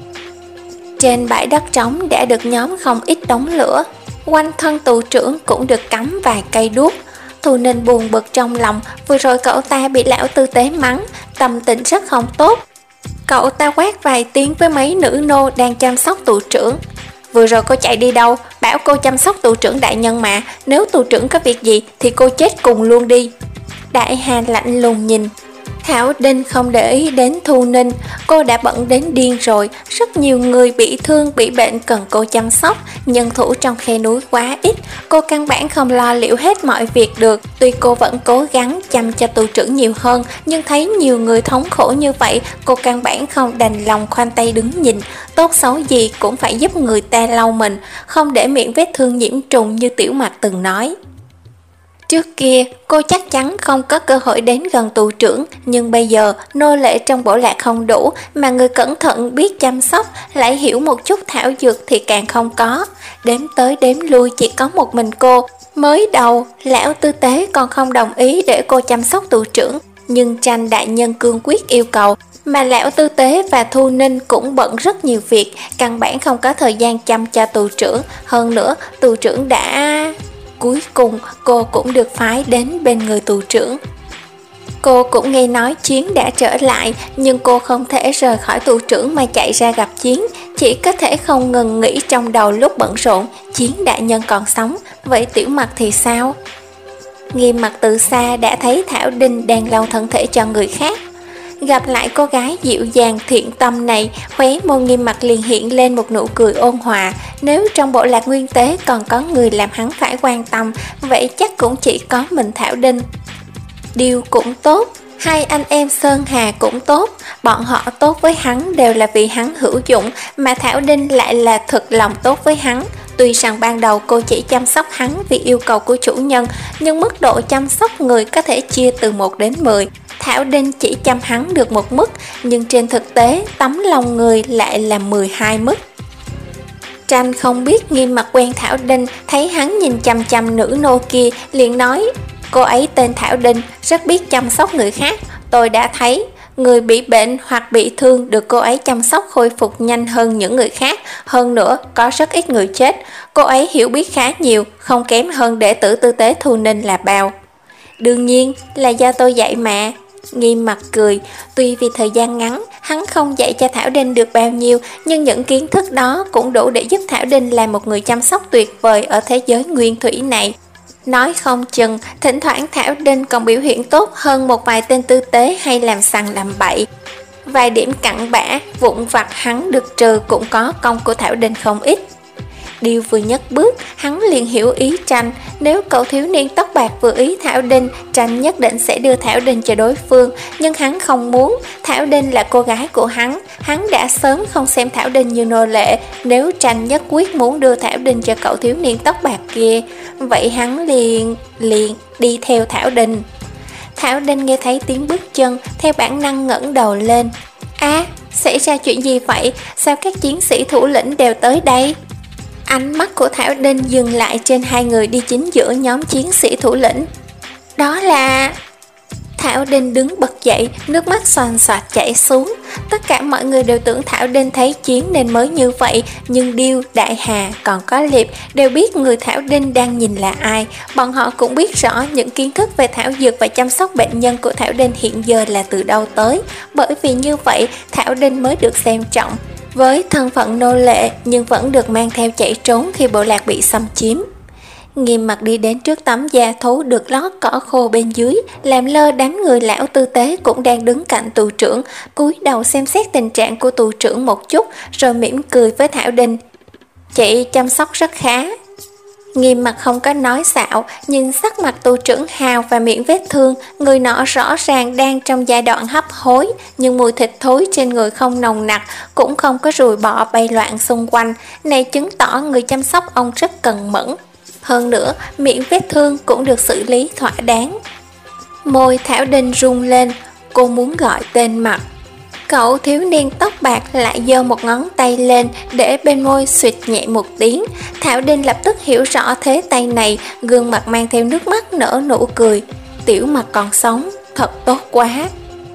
Trên bãi đất trống đã được nhóm không ít đống lửa, quanh thân tù trưởng cũng được cắm vài cây đuốc. Thu Ninh buồn bực trong lòng, vừa rồi cậu ta bị lão tư tế mắng, tâm tình rất không tốt. Cậu ta quát vài tiếng với mấy nữ nô đang chăm sóc tù trưởng. Vừa rồi cô chạy đi đâu? Bảo cô chăm sóc tù trưởng đại nhân mà, nếu tù trưởng có việc gì thì cô chết cùng luôn đi. Đại Hà lạnh lùng nhìn. Thảo Đinh không để ý đến Thu Ninh, cô đã bận đến điên rồi, rất nhiều người bị thương bị bệnh cần cô chăm sóc, nhân thủ trong khe núi quá ít, cô căn bản không lo liệu hết mọi việc được. Tuy cô vẫn cố gắng chăm cho tù trưởng nhiều hơn, nhưng thấy nhiều người thống khổ như vậy, cô căn bản không đành lòng khoanh tay đứng nhìn, tốt xấu gì cũng phải giúp người ta lau mình, không để miệng vết thương nhiễm trùng như Tiểu Mạch từng nói. Trước kia, cô chắc chắn không có cơ hội đến gần tù trưởng, nhưng bây giờ nô lệ trong bộ lạc không đủ, mà người cẩn thận biết chăm sóc, lại hiểu một chút thảo dược thì càng không có. Đếm tới đếm lui chỉ có một mình cô. Mới đầu, lão tư tế còn không đồng ý để cô chăm sóc tù trưởng, nhưng Tranh đại nhân cương quyết yêu cầu, mà lão tư tế và Thu Ninh cũng bận rất nhiều việc, căn bản không có thời gian chăm cho tù trưởng. Hơn nữa, tù trưởng đã... Cuối cùng cô cũng được phái đến bên người tù trưởng. Cô cũng nghe nói Chiến đã trở lại, nhưng cô không thể rời khỏi tù trưởng mà chạy ra gặp Chiến, chỉ có thể không ngừng nghĩ trong đầu lúc bận rộn, Chiến đại nhân còn sống, vậy Tiểu Mặt thì sao? Nghiêm Mặt từ xa đã thấy Thảo Đinh đang lau thân thể cho người khác. Gặp lại cô gái dịu dàng thiện tâm này, khóe môi Nghiêm Mặt liền hiện lên một nụ cười ôn hòa. Nếu trong bộ lạc nguyên tế còn có người làm hắn phải quan tâm, vậy chắc cũng chỉ có mình Thảo Đinh. Điều cũng tốt, hai anh em Sơn Hà cũng tốt, bọn họ tốt với hắn đều là vì hắn hữu dụng, mà Thảo Đinh lại là thực lòng tốt với hắn. Tuy rằng ban đầu cô chỉ chăm sóc hắn vì yêu cầu của chủ nhân, nhưng mức độ chăm sóc người có thể chia từ một đến mười. Thảo Đinh chỉ chăm hắn được một mức, nhưng trên thực tế tấm lòng người lại là mười hai mức. Tranh không biết Nghiêm Mặt quen Thảo Đinh, thấy hắn nhìn chăm chăm nữ nô kia, liền nói, cô ấy tên Thảo Đinh, rất biết chăm sóc người khác. Tôi đã thấy, người bị bệnh hoặc bị thương được cô ấy chăm sóc khôi phục nhanh hơn những người khác. Hơn nữa, có rất ít người chết. Cô ấy hiểu biết khá nhiều, không kém hơn đệ tử tư tế Thu Ninh là bao. Đương nhiên là do tôi dạy mà. Nghiêm Mặt cười, tuy vì thời gian ngắn, hắn không dạy cho Thảo Đinh được bao nhiêu, nhưng những kiến thức đó cũng đủ để giúp Thảo Đinh là một người chăm sóc tuyệt vời ở thế giới nguyên thủy này. Nói không chừng, thỉnh thoảng Thảo Đinh còn biểu hiện tốt hơn một vài tên tư tế hay làm sằng làm bậy. Vài điểm cặn bã, vụn vặt hắn được trừ cũng có công của Thảo Đinh không ít. Điều vừa nhấc bước, hắn liền hiểu ý Tranh. Nếu cậu thiếu niên tóc bạc vừa ý Thảo Đinh, Tranh nhất định sẽ đưa Thảo Đinh cho đối phương. Nhưng hắn không muốn, Thảo Đinh là cô gái của hắn. Hắn đã sớm không xem Thảo Đinh như nô lệ. Nếu Tranh nhất quyết muốn đưa Thảo Đinh cho cậu thiếu niên tóc bạc kia, vậy hắn liền, liền đi theo Thảo Đinh. Thảo Đinh nghe thấy tiếng bước chân, theo bản năng ngẩng đầu lên. À, xảy ra chuyện gì vậy? Sao các chiến sĩ thủ lĩnh đều tới đây? Ánh mắt của Thảo Đinh dừng lại trên hai người đi chính giữa nhóm chiến sĩ thủ lĩnh. Đó là... Thảo Đinh đứng bật dậy, nước mắt xoàn xoạt chảy xuống. Tất cả mọi người đều tưởng Thảo Đinh thấy Chiến nên mới như vậy, nhưng Điêu, Đại Hà còn có Liệp đều biết người Thảo Đinh đang nhìn là ai. Bọn họ cũng biết rõ những kiến thức về thảo dược và chăm sóc bệnh nhân của Thảo Đinh hiện giờ là từ đâu tới. Bởi vì như vậy, Thảo Đinh mới được xem trọng. Với thân phận nô lệ nhưng vẫn được mang theo chạy trốn khi bộ lạc bị xâm chiếm. Nghiêm Mặt đi đến trước tấm da thú được lót cỏ khô bên dưới, làm lơ đám người lão tư tế cũng đang đứng cạnh tù trưởng, cúi đầu xem xét tình trạng của tù trưởng một chút, rồi mỉm cười với Thảo Đinh. Chị chăm sóc rất khá. Nghiêm Mặt không có nói xạo, nhìn sắc mặt tù trưởng hào và miệng vết thương, người nọ rõ ràng đang trong giai đoạn hấp hối, nhưng mùi thịt thối trên người không nồng nặc, cũng không có ruồi bọ bay loạn xung quanh, này chứng tỏ người chăm sóc ông rất cần mẫn. Hơn nữa, miệng vết thương cũng được xử lý thỏa đáng. Môi Thảo Đinh rung lên, cô muốn gọi tên Mặt. Cậu thiếu niên tóc bạc lại giơ một ngón tay lên để bên môi xụt nhẹ một tiếng. Thảo Đinh lập tức hiểu rõ thế tay này, gương mặt mang theo nước mắt nở nụ cười. Tiểu Mặt còn sống, thật tốt quá.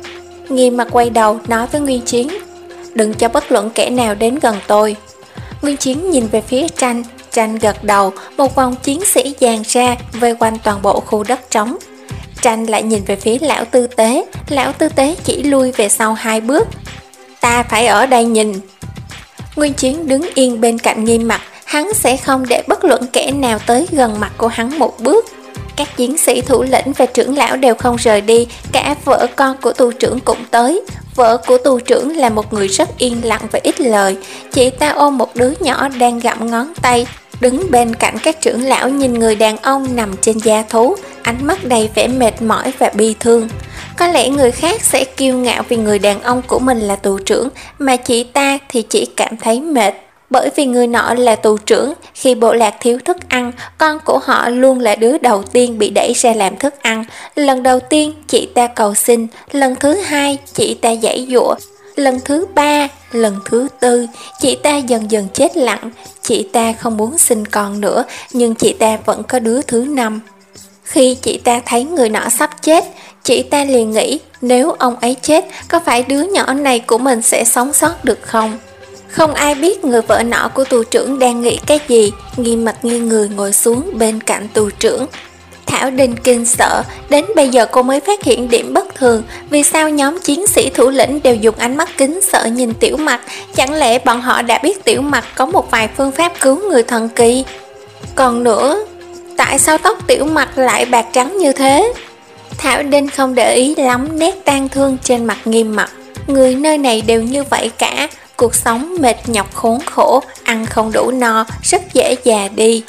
Nghiêm Mặt quay đầu nói với Nguyên Chiến, đừng cho bất luận kẻ nào đến gần tôi. Nguyên Chiến nhìn về phía Tranh, Tranh gật đầu, một vòng chiến sĩ dàn ra vây quanh toàn bộ khu đất trống. Tranh lại nhìn về phía lão tư tế, lão tư tế chỉ lui về sau hai bước. Ta phải ở đây nhìn. Nguyên Chiến đứng yên bên cạnh Nghiêm Mặt, hắn sẽ không để bất luận kẻ nào tới gần mặt của hắn một bước. Các chiến sĩ thủ lĩnh và trưởng lão đều không rời đi, cả vợ con của tù trưởng cũng tới. Vợ của tù trưởng là một người rất yên lặng và ít lời, chị ta ôm một đứa nhỏ đang gặm ngón tay, đứng bên cạnh các trưởng lão nhìn người đàn ông nằm trên da thú, ánh mắt đầy vẻ mệt mỏi và bi thương. Có lẽ người khác sẽ kiêu ngạo vì người đàn ông của mình là tù trưởng, mà chị ta thì chỉ cảm thấy mệt. Bởi vì người nọ là tù trưởng, khi bộ lạc thiếu thức ăn, con của họ luôn là đứa đầu tiên bị đẩy ra làm thức ăn. Lần đầu tiên chị ta cầu xin, lần thứ hai chị ta giãy giụa, lần thứ ba, lần thứ tư, chị ta dần dần chết lặng. Chị ta không muốn sinh con nữa, nhưng chị ta vẫn có đứa thứ năm. Khi chị ta thấy người nọ sắp chết, chị ta liền nghĩ nếu ông ấy chết, có phải đứa nhỏ này của mình sẽ sống sót được không? Không ai biết người vợ nọ của tù trưởng đang nghĩ cái gì. Nghiêm Mặt nghiêng người ngồi xuống bên cạnh tù trưởng. Thảo Đinh kinh sợ, đến bây giờ cô mới phát hiện điểm bất thường. Vì sao nhóm chiến sĩ thủ lĩnh đều dùng ánh mắt kính sợ nhìn Tiểu Mặt? Chẳng lẽ bọn họ đã biết Tiểu Mặt có một vài phương pháp cứu người thần kỳ? Còn nữa, tại sao tóc Tiểu Mặt lại bạc trắng như thế? Thảo Đinh không để ý lắm nét tang thương trên mặt Nghiêm Mặt. Người nơi này đều như vậy cả. Cuộc sống mệt nhọc khốn khổ, ăn không đủ no, rất dễ già đi.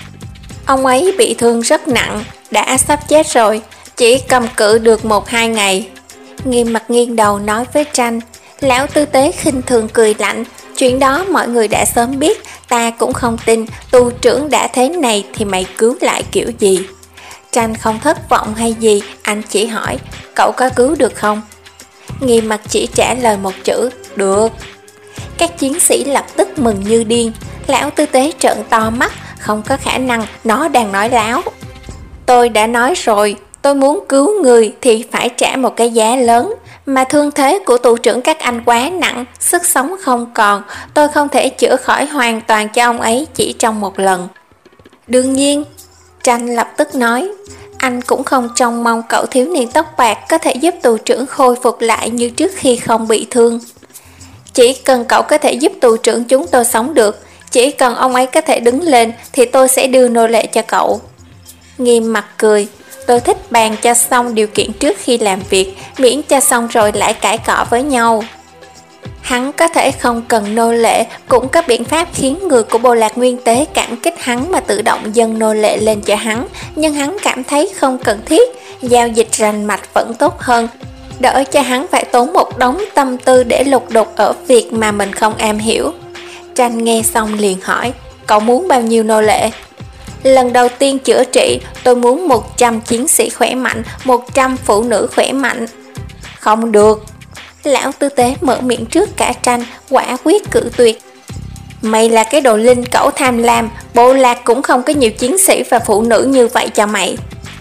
Ông ấy bị thương rất nặng, đã sắp chết rồi, chỉ cầm cự được một hai ngày. Nghiêm Mặt nghiêng đầu nói với Tranh. Lão tư tế khinh thường cười lạnh, chuyện đó mọi người đã sớm biết, ta cũng không tin, tù trưởng đã thế này thì mày cứu lại kiểu gì? Tranh không thất vọng hay gì, anh chỉ hỏi, cậu có cứu được không? Nghiêm Mặt chỉ trả lời một chữ, được. Các chiến sĩ lập tức mừng như điên. Lão tư tế trợn to mắt, không có khả năng, nó đang nói láo. Tôi đã nói rồi, tôi muốn cứu người thì phải trả một cái giá lớn. Mà thương thế của tù trưởng các anh quá nặng, sức sống không còn, tôi không thể chữa khỏi hoàn toàn cho ông ấy chỉ trong một lần. Đương nhiên, Tranh lập tức nói, anh cũng không trông mong cậu thiếu niên tóc bạc có thể giúp tù trưởng khôi phục lại như trước khi không bị thương. Chỉ cần cậu có thể giúp tù trưởng chúng tôi sống được, chỉ cần ông ấy có thể đứng lên thì tôi sẽ đưa nô lệ cho cậu. Nghiêm Mặt cười, tôi thích bàn cho xong điều kiện trước khi làm việc, miễn cho xong rồi lại cãi cọ với nhau. Hắn có thể không cần nô lệ, cũng có biện pháp khiến người của bộ lạc Nguyên Tế cảm kích hắn mà tự động dâng nô lệ lên cho hắn, nhưng hắn cảm thấy không cần thiết, giao dịch rành mạch vẫn tốt hơn. Đỡ cho hắn phải tốn một đống tâm tư để lục đục ở việc mà mình không am hiểu. Tranh nghe xong liền hỏi, cậu muốn bao nhiêu nô lệ? Lần đầu tiên chữa trị, tôi muốn một trăm chiến sĩ khỏe mạnh, một trăm phụ nữ khỏe mạnh. Không được. Lão tư tế mở miệng trước cả Tranh, quả quyết cự tuyệt. Mày là cái đồ linh cẩu tham lam, bộ lạc cũng không có nhiều chiến sĩ và phụ nữ như vậy cho mày.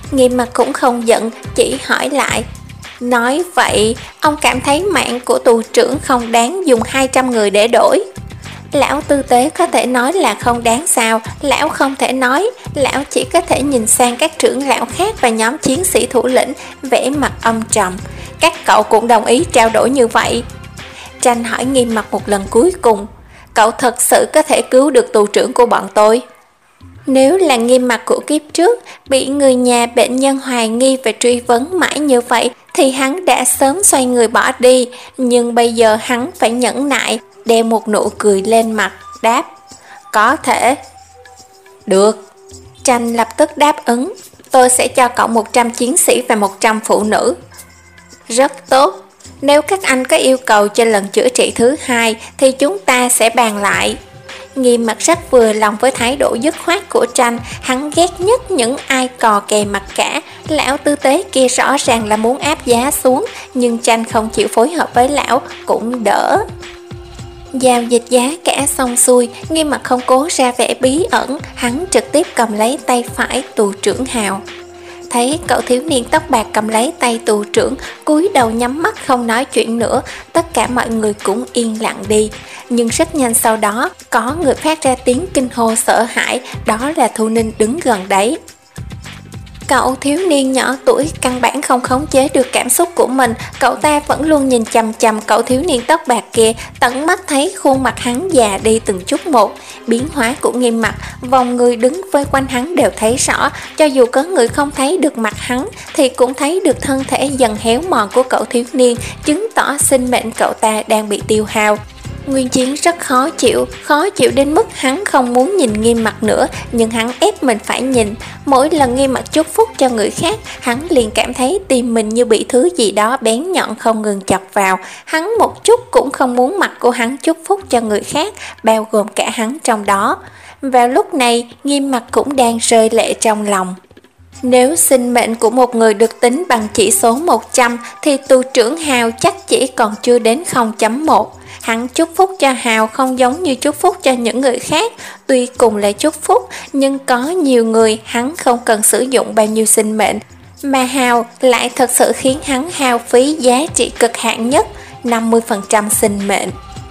Nghiêm Mặt cũng không giận, chỉ hỏi lại. Nói vậy, ông cảm thấy mạng của tù trưởng không đáng dùng hai trăm người để đổi? Lão tư tế có thể nói là không đáng sao, lão không thể nói, lão chỉ có thể nhìn sang các trưởng lão khác và nhóm chiến sĩ thủ lĩnh, vẻ mặt âm trầm. Các cậu cũng đồng ý trao đổi như vậy? Tranh hỏi Nghiêm Mặt một lần cuối cùng. Cậu thật sự có thể cứu được tù trưởng của bọn tôi? Nếu là Nghiêm Mặt của kiếp trước, bị người nhà bệnh nhân hoài nghi và truy vấn mãi như vậy, thì hắn đã sớm xoay người bỏ đi. Nhưng bây giờ hắn phải nhẫn nại, đeo một nụ cười lên mặt, đáp. Có thể. Được. Tranh lập tức đáp ứng. Tôi sẽ cho cậu một trăm chiến sĩ và một trăm phụ nữ. Rất tốt. Nếu các anh có yêu cầu cho lần chữa trị thứ hai thì chúng ta sẽ bàn lại. Nghiêm Mặt rất vừa lòng với thái độ dứt khoát của Tranh. Hắn ghét nhất những ai cò kè mặt cả. Lão tư tế kia rõ ràng là muốn áp giá xuống, nhưng Tranh không chịu phối hợp với lão cũng đỡ. Giao dịch giá cả xong xuôi, Nghiêm Mặt không cố ra vẻ bí ẩn, hắn trực tiếp cầm lấy tay phải tù trưởng Hào. Thấy cậu thiếu niên tóc bạc cầm lấy tay tù trưởng, cúi đầu nhắm mắt không nói chuyện nữa, tất cả mọi người cũng yên lặng đi. Nhưng rất nhanh sau đó, có người phát ra tiếng kinh hô sợ hãi, đó là Thu Ninh đứng gần đấy. Cậu thiếu niên nhỏ tuổi căn bản không khống chế được cảm xúc của mình, cậu ta vẫn luôn nhìn chằm chằm cậu thiếu niên tóc bạc kia, tận mắt thấy khuôn mặt hắn già đi từng chút một. Biến hóa của Nghiêm Mặt, vòng người đứng vây quanh hắn đều thấy rõ, cho dù có người không thấy được mặt hắn thì cũng thấy được thân thể dần héo mòn của cậu thiếu niên, chứng tỏ sinh mệnh cậu ta đang bị tiêu hao. Nguyên Chiến rất khó chịu, khó chịu đến mức hắn không muốn nhìn Nghiêm Mặt nữa, nhưng hắn ép mình phải nhìn. Mỗi lần Nghiêm Mặt chúc phúc cho người khác, hắn liền cảm thấy tim mình như bị thứ gì đó bén nhọn không ngừng chọc vào. Hắn một chút cũng không muốn mặt của hắn chúc phúc cho người khác, bao gồm cả hắn trong đó. Vào lúc này, Nghiêm Mặt cũng đang rơi lệ trong lòng. Nếu sinh mệnh của một người được tính bằng chỉ số một trăm thì tù trưởng Hào chắc chỉ còn chưa đến không chấm một. Hắn chúc phúc cho Hào không giống như chúc phúc cho những người khác, tuy cùng là chúc phúc nhưng có nhiều người hắn không cần sử dụng bao nhiêu sinh mệnh, mà Hào lại thật sự khiến hắn hao phí giá trị cực hạn nhất, năm mươi phần trăm sinh mệnh.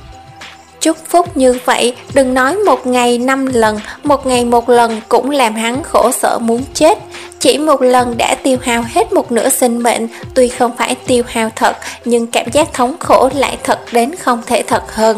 Chúc phúc như vậy, đừng nói một ngày năm lần, một ngày một lần cũng làm hắn khổ sở muốn chết. Chỉ một lần đã tiêu hao hết một nửa sinh mệnh, tuy không phải tiêu hao thật, nhưng cảm giác thống khổ lại thật đến không thể thật hơn.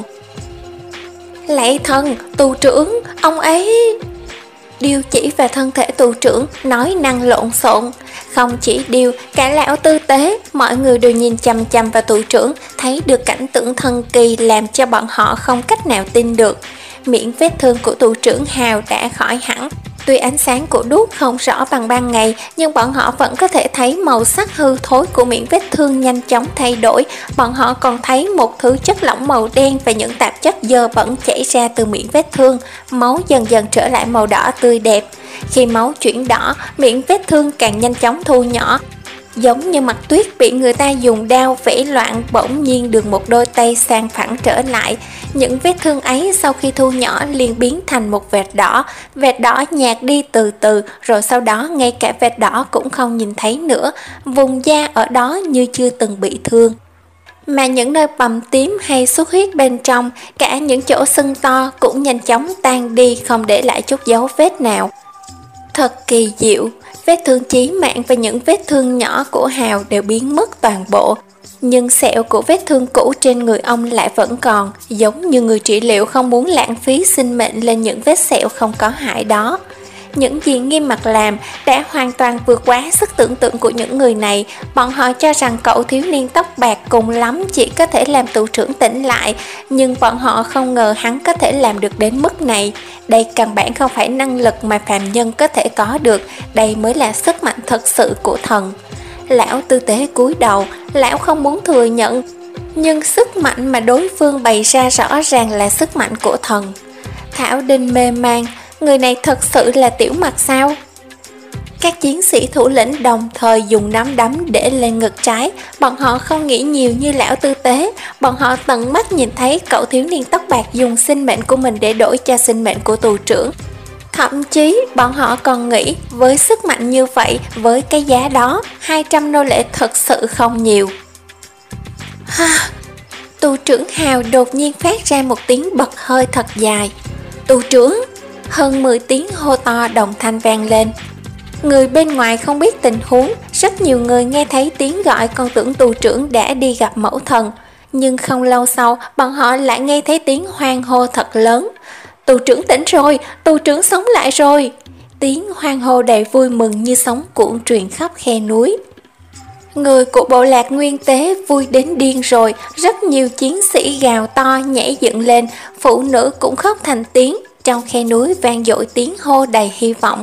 Lạy thần, tù trưởng, ông ấy... Điêu chỉ vào thân thể tù trưởng, nói năng lộn xộn. Không chỉ Điêu, cả lão tư tế, mọi người đều nhìn chằm chằm vào tù trưởng, thấy được cảnh tượng thần kỳ làm cho bọn họ không cách nào tin được. Miệng vết thương của tù trưởng Hào đã khỏi hẳn. Tuy ánh sáng của đuốc không rõ bằng ban ngày, nhưng bọn họ vẫn có thể thấy màu sắc hư thối của miệng vết thương nhanh chóng thay đổi. Bọn họ còn thấy một thứ chất lỏng màu đen và những tạp chất dơ bẩn chảy ra từ miệng vết thương. Máu dần dần trở lại màu đỏ tươi đẹp. Khi máu chuyển đỏ, miệng vết thương càng nhanh chóng thu nhỏ. Giống như mặt tuyết bị người ta dùng đao vẽ loạn, bỗng nhiên được một đôi tay sang phẳng trở lại. Những vết thương ấy sau khi thu nhỏ liền biến thành một vệt đỏ. Vệt đỏ nhạt đi từ từ, rồi sau đó ngay cả vệt đỏ cũng không nhìn thấy nữa. Vùng da ở đó như chưa từng bị thương. Mà những nơi bầm tím hay xuất huyết bên trong, cả những chỗ sưng to cũng nhanh chóng tan đi, không để lại chút dấu vết nào. Thật kỳ diệu, vết thương chí mạng và những vết thương nhỏ của Hào đều biến mất toàn bộ. Nhưng sẹo của vết thương cũ trên người ông lại vẫn còn, giống như người trị liệu không muốn lãng phí sinh mệnh lên những vết sẹo không có hại đó. Những gì Nghiêm Mặt làm đã hoàn toàn vượt quá sức tưởng tượng của những người này. Bọn họ cho rằng cậu thiếu niên tóc bạc cùng lắm chỉ có thể làm tù trưởng tỉnh lại, nhưng bọn họ không ngờ hắn có thể làm được đến mức này. Đây căn bản không phải năng lực mà phàm nhân có thể có được, đây mới là sức mạnh thật sự của thần. Lão tư tế cúi đầu, lão không muốn thừa nhận, nhưng sức mạnh mà đối phương bày ra rõ ràng là sức mạnh của thần. Thảo Đinh mê man, người này thật sự là Tiểu Mặc sao? Các chiến sĩ thủ lĩnh đồng thời dùng nắm đấm để lên ngực trái. Bọn họ không nghĩ nhiều như lão tư tế. Bọn họ tận mắt nhìn thấy cậu thiếu niên tóc bạc dùng sinh mệnh của mình để đổi cho sinh mệnh của tù trưởng. Thậm chí bọn họ còn nghĩ với sức mạnh như vậy, với cái giá đó, hai trăm nô lệ thật sự không nhiều. Ha! Tù trưởng Hào đột nhiên phát ra một tiếng bật hơi thật dài. Tù trưởng! Hơn mười tiếng hô to đồng thanh vang lên. Người bên ngoài không biết tình huống, rất nhiều người nghe thấy tiếng gọi còn tưởng tù trưởng đã đi gặp mẫu thần. Nhưng không lâu sau, bọn họ lại nghe thấy tiếng hoan hô thật lớn. Tù trưởng tỉnh rồi, tù trưởng sống lại rồi. Tiếng hoan hô đầy vui mừng như sóng cuộn truyền khắp khe núi. Người của bộ lạc Nguyên Tế vui đến điên rồi, rất nhiều chiến sĩ gào to nhảy dựng lên, phụ nữ cũng khóc thành tiếng, trong khe núi vang dội tiếng hô đầy hy vọng.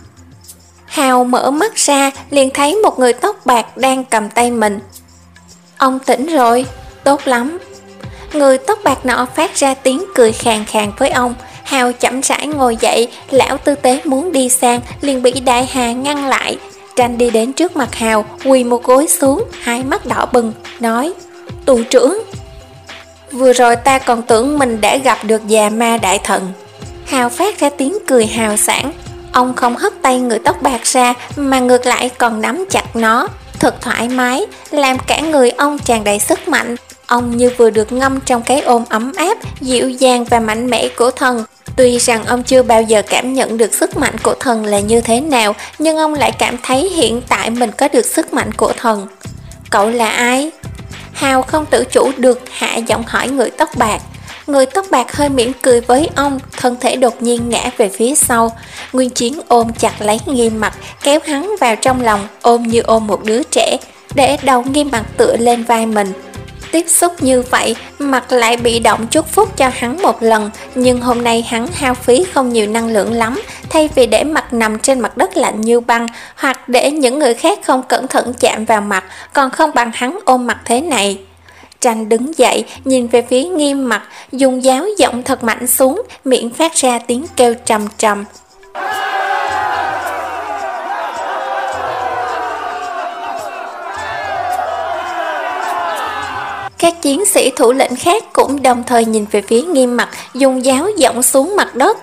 Hào mở mắt ra, liền thấy một người tóc bạc đang cầm tay mình. Ông tỉnh rồi, tốt lắm. Người tóc bạc nọ phát ra tiếng cười khàn khàn với ông. Hào chậm rãi ngồi dậy, lão tư tế muốn đi sang, liền bị Đại Hà ngăn lại. Tranh đi đến trước mặt Hào, quỳ một gối xuống, hai mắt đỏ bừng, nói: Tù trưởng, vừa rồi ta còn tưởng mình đã gặp được già ma đại thần. Hào phát ra tiếng cười hào sảng. Ông không hất tay người tóc bạc ra, mà ngược lại còn nắm chặt nó, thật thoải mái, làm cả người ông tràn đầy sức mạnh. Ông như vừa được ngâm trong cái ôm ấm áp, dịu dàng và mạnh mẽ của thần. Tuy rằng ông chưa bao giờ cảm nhận được sức mạnh của thần là như thế nào, nhưng ông lại cảm thấy hiện tại mình có được sức mạnh của thần. Cậu là ai? Hào không tự chủ được hạ giọng hỏi người tóc bạc. Người tóc bạc hơi mỉm cười với ông, thân thể đột nhiên ngã về phía sau. Nguyên Chiến ôm chặt lấy Nghiêm Mặc, kéo hắn vào trong lòng, ôm như ôm một đứa trẻ, để đầu Nghiêm Mặc tựa lên vai mình. Tiếp xúc như vậy, Mặc lại bị động chúc phúc cho hắn một lần, nhưng hôm nay hắn hao phí không nhiều năng lượng lắm, thay vì để Mặc nằm trên mặt đất lạnh như băng, hoặc để những người khác không cẩn thận chạm vào Mặc, còn không bằng hắn ôm Mặc thế này. Tranh đứng dậy, nhìn về phía Nghiêm Mặc, dùng giáo giọng thật mạnh xuống, miệng phát ra tiếng kêu trầm trầm. Các chiến sĩ thủ lĩnh khác cũng đồng thời nhìn về phía Nghiêm Mặc, dùng giáo giọng xuống mặt đất.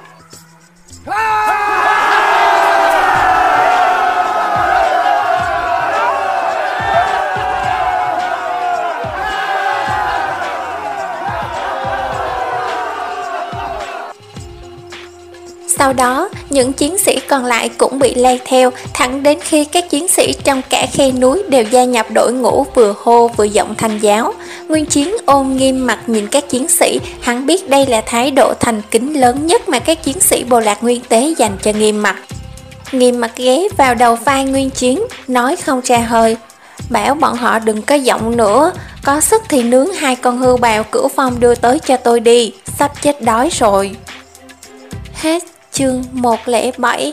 Sau đó, những chiến sĩ còn lại cũng bị lây theo, thẳng đến khi các chiến sĩ trong cả khe núi đều gia nhập đội ngũ, vừa hô vừa giọng thanh giáo. Nguyên Chiến ôm Nghiêm Mặc nhìn các chiến sĩ, hắn biết đây là thái độ thành kính lớn nhất mà các chiến sĩ bộ lạc Nguyên Tế dành cho Nghiêm Mặc. Nghiêm Mặc ghé vào đầu vai Nguyên Chiến, nói không ra hơi: bảo bọn họ đừng có giọng nữa, có sức thì nướng hai con hươu bào Cửu Phong đưa tới cho tôi đi, sắp chết đói rồi. Hết chương một không bảy.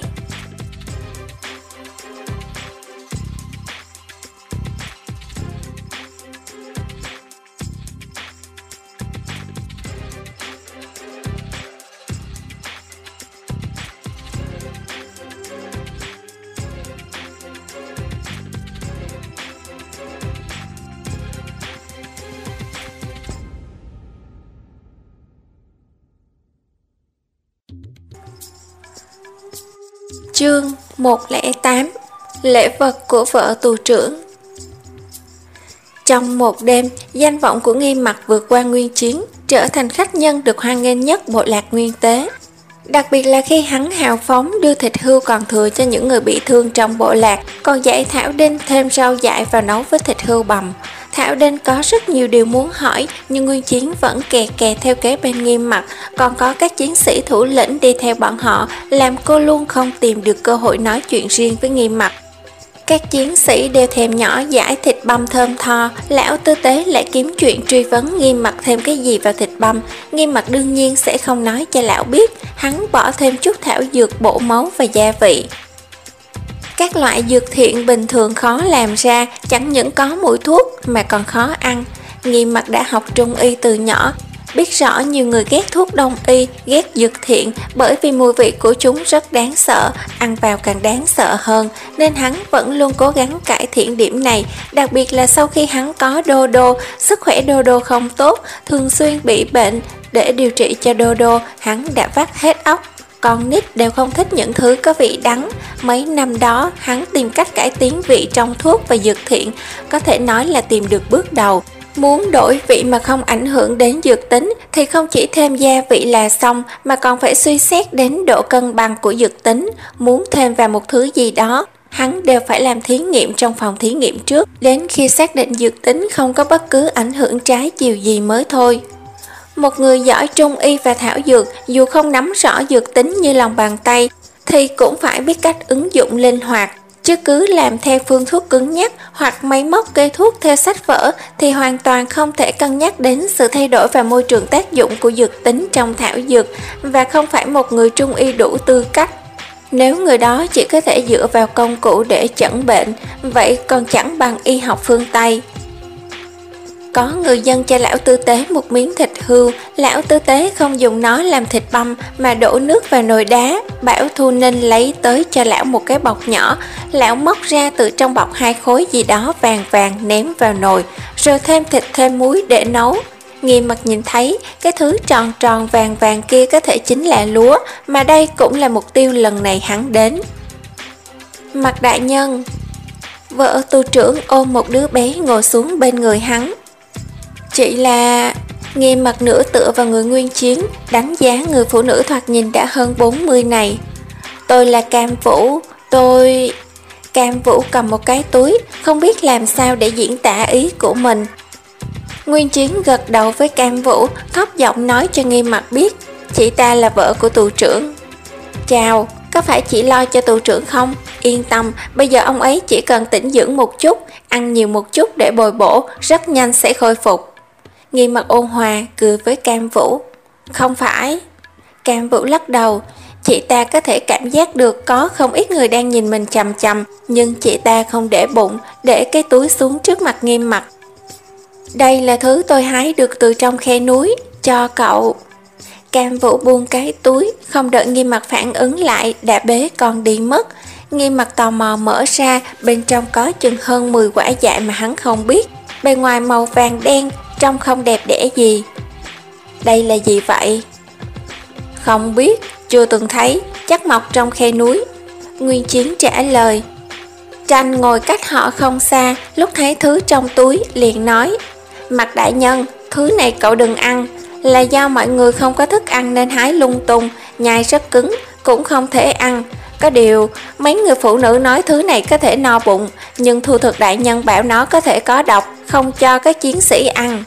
Chương một không tám. Lễ vật của vợ tù trưởng. Trong một đêm, danh vọng của Nghiêm Mặc vượt qua Nguyên Chiến, trở thành khách nhân được hoan nghênh nhất bộ lạc Nguyên Tế. Đặc biệt là khi hắn hào phóng đưa thịt hươu còn thừa cho những người bị thương trong bộ lạc, còn dạy Thảo Đinh thêm rau dại vào nấu với thịt hươu bằm. Thảo Đinh có rất nhiều điều muốn hỏi, nhưng Nguyên Chiến vẫn kè kè theo kế bên Nghiêm Mặc, còn có các chiến sĩ thủ lĩnh đi theo bọn họ, làm cô luôn không tìm được cơ hội nói chuyện riêng với Nghiêm Mặc. Các chiến sĩ đều thèm nhỏ dãi thịt băm thơm tho, lão tư tế lại kiếm chuyện truy vấn Nghiêm Mặc thêm cái gì vào thịt băm. Nghiêm Mặc đương nhiên sẽ không nói cho lão biết, hắn bỏ thêm chút thảo dược bổ máu và gia vị. Các loại dược thiện bình thường khó làm ra, chẳng những có mùi thuốc mà còn khó ăn. Nghiêm Mặc đã học trung y từ nhỏ, biết rõ nhiều người ghét thuốc đông y, ghét dược thiện bởi vì mùi vị của chúng rất đáng sợ, ăn vào càng đáng sợ hơn, nên hắn vẫn luôn cố gắng cải thiện điểm này, đặc biệt là sau khi hắn có Đô Đô, sức khỏe Đô Đô không tốt, thường xuyên bị bệnh. Để điều trị cho Đô Đô, hắn đã vắt hết óc. con nít đều không thích những thứ có vị đắng. Mấy năm đó, hắn tìm cách cải tiến vị trong thuốc và dược thiện, có thể nói là tìm được bước đầu. Muốn đổi vị mà không ảnh hưởng đến dược tính thì không chỉ thêm gia vị là xong, mà còn phải suy xét đến độ cân bằng của dược tính. Muốn thêm vào một thứ gì đó, hắn đều phải làm thí nghiệm trong phòng thí nghiệm trước, đến khi xác định dược tính không có bất cứ ảnh hưởng trái chiều gì mới thôi. Một người giỏi trung y và thảo dược, dù không nắm rõ dược tính như lòng bàn tay, thì cũng phải biết cách ứng dụng linh hoạt. Chứ cứ làm theo phương thuốc cứng nhắc hoặc máy móc kê thuốc theo sách vở thì hoàn toàn không thể cân nhắc đến sự thay đổi và môi trường tác dụng của dược tính trong thảo dược, và không phải một người trung y đủ tư cách. Nếu người đó chỉ có thể dựa vào công cụ để chẩn bệnh, vậy còn chẳng bằng y học phương Tây. Có người dân cho lão tư tế một miếng thịt hươu, lão tư tế không dùng nó làm thịt băm mà đổ nước vào nồi đá, bảo Thu Ninh lấy tới cho lão một cái bọc nhỏ. Lão móc ra từ trong bọc hai khối gì đó vàng vàng ném vào nồi, rồi thêm thịt thêm muối để nấu. Nghiêm Mặc nhìn thấy cái thứ tròn tròn vàng vàng kia có thể chính là lúa, mà đây cũng là mục tiêu lần này hắn đến. Mặc đại nhân. Vợ tu trưởng ôm một đứa bé ngồi xuống bên người hắn. Chỉ là... Nghiêm Mặc nửa tựa vào người Nguyên Chiến, đánh giá người phụ nữ thoạt nhìn đã hơn bốn mươi này. Tôi là Cam Vũ, tôi... Cam Vũ cầm một cái túi, không biết làm sao để diễn tả ý của mình. Nguyên Chiến gật đầu với Cam Vũ, thấp giọng nói cho Nghiêm Mặc biết, chị ta là vợ của tù trưởng. Chào, có phải chỉ lo cho tù trưởng không? Yên tâm, bây giờ ông ấy chỉ cần tĩnh dưỡng một chút, ăn nhiều một chút để bồi bổ, rất nhanh sẽ khôi phục. Nghiêm Mặc ôn hòa, cười với Cam Vũ. Không phải. Cam Vũ lắc đầu. Chị ta có thể cảm giác được có không ít người đang nhìn mình chằm chằm, nhưng chị ta không để bụng, để cái túi xuống trước mặt Nghiêm Mặc. Đây là thứ tôi hái được từ trong khe núi, cho cậu. Cam Vũ buông cái túi, không đợi Nghiêm Mặc phản ứng lại, đã bế con đi mất. Nghiêm Mặc tò mò mở ra, bên trong có chừng hơn mười quả dại mà hắn không biết. Bề ngoài màu vàng đen, trông không đẹp đẽ gì. Đây là gì vậy? Không biết, chưa từng thấy, chắc mọc trong khe núi. Nguyên Chiến trả lời. Tranh ngồi cách họ không xa, lúc thấy thứ trong túi liền nói, Mặc đại nhân, thứ này cậu đừng ăn, là do mọi người không có thức ăn nên hái lung tung, nhai rất cứng, cũng không thể ăn. Có điều, mấy người phụ nữ nói thứ này có thể no bụng, nhưng Thu Thực đại nhân bảo nó có thể có độc, không cho các chiến sĩ ăn.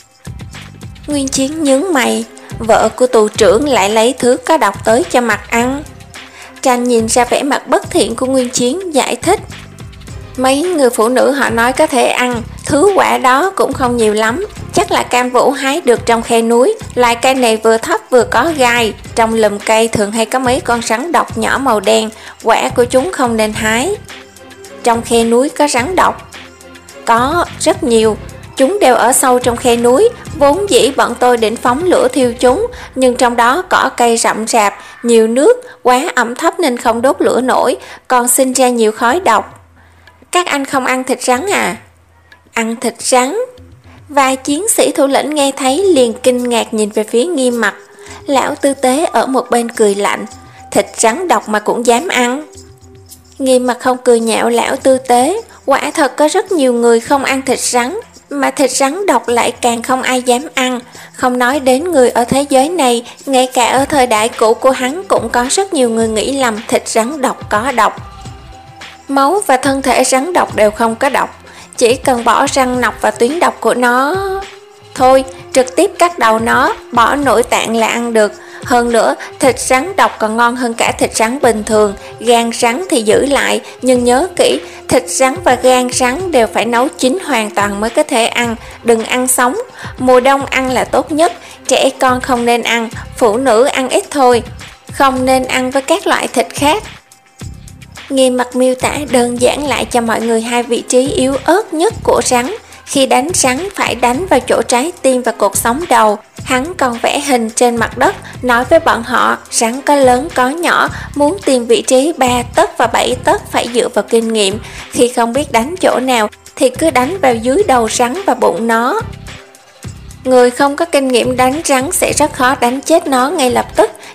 Nguyên Chiến nhướng mày, vợ của tù trưởng lại lấy thứ có độc tới cho Mặc ăn. Tranh nhìn ra vẻ mặt bất thiện của Nguyên Chiến, giải thích. Mấy người phụ nữ họ nói có thể ăn, thứ quả đó cũng không nhiều lắm, chắc là Cam Vũ hái được trong khe núi. Loài cây này vừa thấp vừa có gai, trong lùm cây thường hay có mấy con rắn độc nhỏ màu đen, quả của chúng không nên hái. Trong khe núi có rắn độc? Có, rất nhiều. Chúng đều ở sâu trong khe núi, vốn dĩ bọn tôi định phóng lửa thiêu chúng, nhưng trong đó cỏ cây rậm rạp, nhiều nước, quá ẩm thấp nên không đốt lửa nổi, còn sinh ra nhiều khói độc. Các anh không ăn thịt rắn à? Ăn thịt rắn? Vài chiến sĩ thủ lĩnh nghe thấy liền kinh ngạc nhìn về phía Nghiêm Mặc. Lão tư tế ở một bên cười lạnh. Thịt rắn độc mà cũng dám ăn? Nghiêm Mặc không cười nhạo lão tư tế. Quả thật có rất nhiều người không ăn thịt rắn, mà thịt rắn độc lại càng không ai dám ăn. Không nói đến người ở thế giới này, ngay cả ở thời đại cũ của hắn cũng có rất nhiều người nghĩ lầm thịt rắn độc có độc. Máu và thân thể rắn độc đều không có độc, chỉ cần bỏ răng nọc và tuyến độc của nó. Thôi, trực tiếp cắt đầu nó, bỏ nội tạng là ăn được. Hơn nữa, thịt rắn độc còn ngon hơn cả thịt rắn bình thường. Gan rắn thì giữ lại, nhưng nhớ kỹ, thịt rắn và gan rắn đều phải nấu chín hoàn toàn mới có thể ăn, đừng ăn sống. Mùa đông ăn là tốt nhất, trẻ con không nên ăn, phụ nữ ăn ít thôi. Không nên ăn với các loại thịt khác. Nghiêm Mặc miêu tả đơn giản lại cho mọi người hai vị trí yếu ớt nhất của rắn. Khi đánh rắn phải đánh vào chỗ trái tim và cột sống đầu. Hắn còn vẽ hình trên mặt đất, nói với bọn họ rắn có lớn có nhỏ, muốn tìm vị trí ba tấc và bảy tấc phải dựa vào kinh nghiệm. Khi không biết đánh chỗ nào thì cứ đánh vào dưới đầu rắn và bụng nó. Người không có kinh nghiệm đánh rắn sẽ rất khó đánh chết nó ngay lập tức,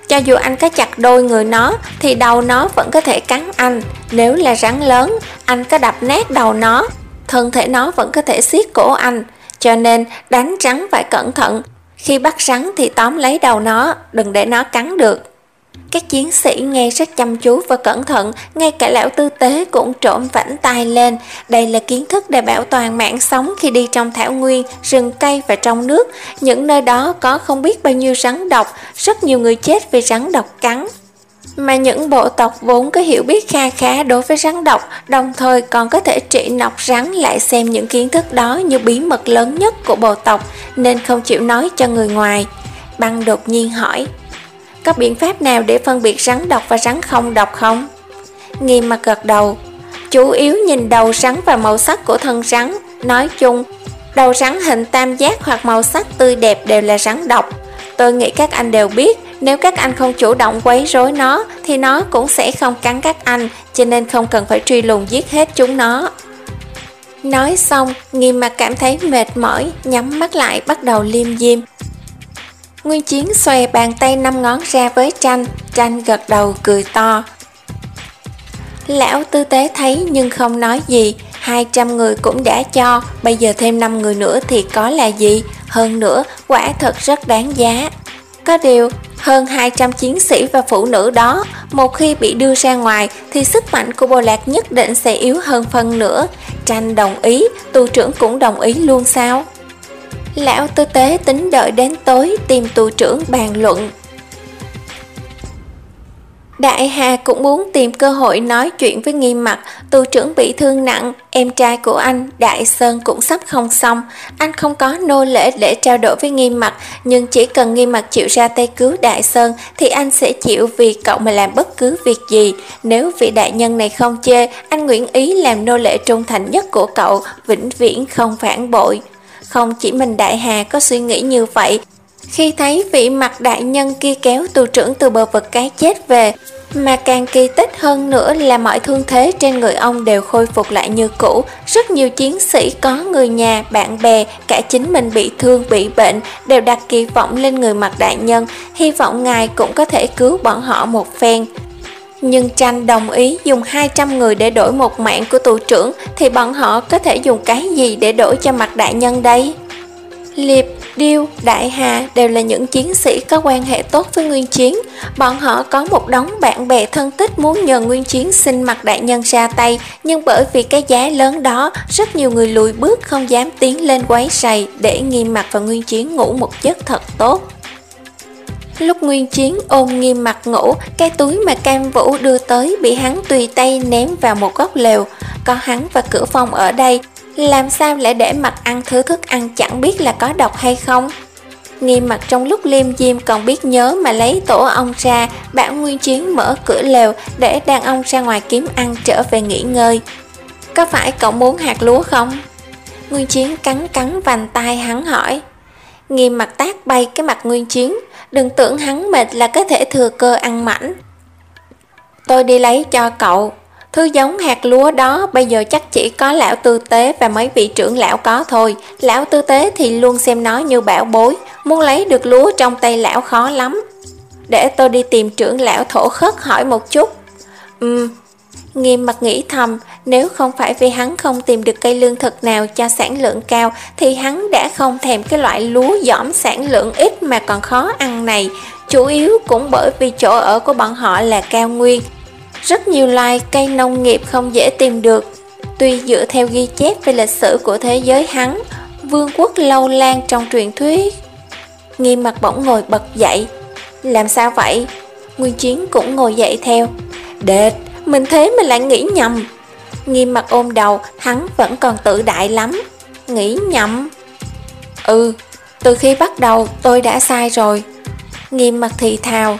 Cho dù anh có chặt đôi người nó thì đầu nó vẫn có thể cắn anh. Nếu là rắn lớn, anh có đập nát đầu nó, thân thể nó vẫn có thể siết cổ anh. Cho nên đánh rắn phải cẩn thận. Khi bắt rắn thì tóm lấy đầu nó, đừng để nó cắn được. Các chiến sĩ nghe rất chăm chú và cẩn thận, ngay cả lão tư tế cũng trộm vảnh tai lên. Đây là kiến thức để bảo toàn mạng sống khi đi trong thảo nguyên, rừng cây và trong nước. Những nơi đó có không biết bao nhiêu rắn độc, rất nhiều người chết vì rắn độc cắn. Mà những bộ tộc vốn có hiểu biết kha khá đối với rắn độc, đồng thời còn có thể trị nọc rắn, lại xem những kiến thức đó như bí mật lớn nhất của bộ tộc, nên không chịu nói cho người ngoài. Băng đột nhiên hỏi: có biện pháp nào để phân biệt rắn độc và rắn không độc không? Nghiêm mặt gật đầu. Chủ yếu nhìn đầu rắn và màu sắc của thân rắn. Nói chung, đầu rắn hình tam giác hoặc màu sắc tươi đẹp đều là rắn độc. Tôi nghĩ các anh đều biết, nếu các anh không chủ động quấy rối nó thì nó cũng sẽ không cắn các anh, cho nên không cần phải truy lùng giết hết chúng nó. Nói xong, Nghiêm mặt cảm thấy mệt mỏi, nhắm mắt lại bắt đầu liêm diêm. Nguyên Chiến xòe bàn tay năm ngón ra với Tranh. Tranh gật đầu cười to. Lão tư tế thấy nhưng không nói gì. Hai trăm người cũng đã cho, bây giờ thêm năm người nữa thì có là gì? Hơn nữa, quả thật rất đáng giá. Có điều, hơn hai trăm chiến sĩ và phụ nữ đó, một khi bị đưa ra ngoài thì sức mạnh của bộ lạc nhất định sẽ yếu hơn phân nửa. Tranh đồng ý, tù trưởng cũng đồng ý luôn sao? Lão tư tế tính đợi đến tối tìm tù trưởng bàn luận. Đại Hà cũng muốn tìm cơ hội nói chuyện với Nghiêm mặt. Tù trưởng bị thương nặng, em trai của anh, Đại Sơn cũng sắp không xong. Anh không có nô lệ để trao đổi với Nghiêm mặt, nhưng chỉ cần Nghiêm mặt chịu ra tay cứu Đại Sơn thì anh sẽ chịu vì cậu mà làm bất cứ việc gì. Nếu vị đại nhân này không chê, anh nguyện ý làm nô lệ trung thành nhất của cậu, vĩnh viễn không phản bội. Không chỉ mình Đại Hà có suy nghĩ như vậy. Khi thấy vị mặt đại nhân kia kéo tù trưởng từ bờ vực cái chết về, mà càng kỳ tích hơn nữa là mọi thương thế trên người ông đều khôi phục lại như cũ. Rất nhiều chiến sĩ có người nhà, bạn bè, cả chính mình bị thương, bị bệnh đều đặt kỳ vọng lên người mặt đại nhân, hy vọng ngài cũng có thể cứu bọn họ một phen. Nhưng Tranh đồng ý dùng hai trăm người để đổi một mạng của tù trưởng, thì bọn họ có thể dùng cái gì để đổi cho mặt đại nhân đây? Liệp, Điêu, Đại Hà đều là những chiến sĩ có quan hệ tốt với Nguyên Chiến. Bọn họ có một đống bạn bè thân tích muốn nhờ Nguyên Chiến xin mặt đại nhân ra tay, nhưng bởi vì cái giá lớn đó, rất nhiều người lùi bước không dám tiến lên quấy rầy, để Nghiêm mặt và Nguyên Chiến ngủ một giấc thật tốt. Lúc Nguyên Chiến ôm Nghiêm mặt ngủ, cái túi mà Cam Vũ đưa tới bị hắn tùy tay ném vào một góc lều. Có hắn và Cửa Phong ở đây, làm sao lại để mặt ăn thứ thức ăn chẳng biết là có độc hay không? Nghiêm mặt trong lúc liêm diêm còn biết nhớ mà lấy tổ ong ra, bảo Nguyên Chiến mở cửa lều để đàn ông ra ngoài kiếm ăn trở về nghỉ ngơi. Có phải cậu muốn hạt lúa không? Nguyên Chiến cắn cắn vành tai hắn hỏi. Nghiêm mặt tát bay cái mặt Nguyên Chiến, đừng tưởng hắn mệt là có thể thừa cơ ăn mảnh. Tôi đi lấy cho cậu. Thứ giống hạt lúa đó bây giờ chắc chỉ có lão tư tế và mấy vị trưởng lão có thôi. Lão tư tế thì luôn xem nó như bảo bối, muốn lấy được lúa trong tay lão khó lắm. Để tôi đi tìm trưởng lão Thổ Khất hỏi một chút. Ừm, Nghiêm mặt nghĩ thầm, nếu không phải vì hắn không tìm được cây lương thực nào cho sản lượng cao thì hắn đã không thèm cái loại lúa dỏm sản lượng ít mà còn khó ăn này. Chủ yếu cũng bởi vì chỗ ở của bọn họ là cao nguyên. Rất nhiều loài cây nông nghiệp không dễ tìm được. Tuy dựa theo ghi chép về lịch sử của thế giới hắn, vương quốc lâu lan trong truyền thuyết. Nghiêm mặt bỗng ngồi bật dậy. Làm sao vậy? Nguyên Chiến cũng ngồi dậy theo. Đệt, mình thế mà lại nghĩ nhầm. Nghiêm mặt ôm đầu, hắn vẫn còn tự đại lắm. Nghĩ nhầm? Ừ, từ khi bắt đầu tôi đã sai rồi. Nghiêm mặt thì thào.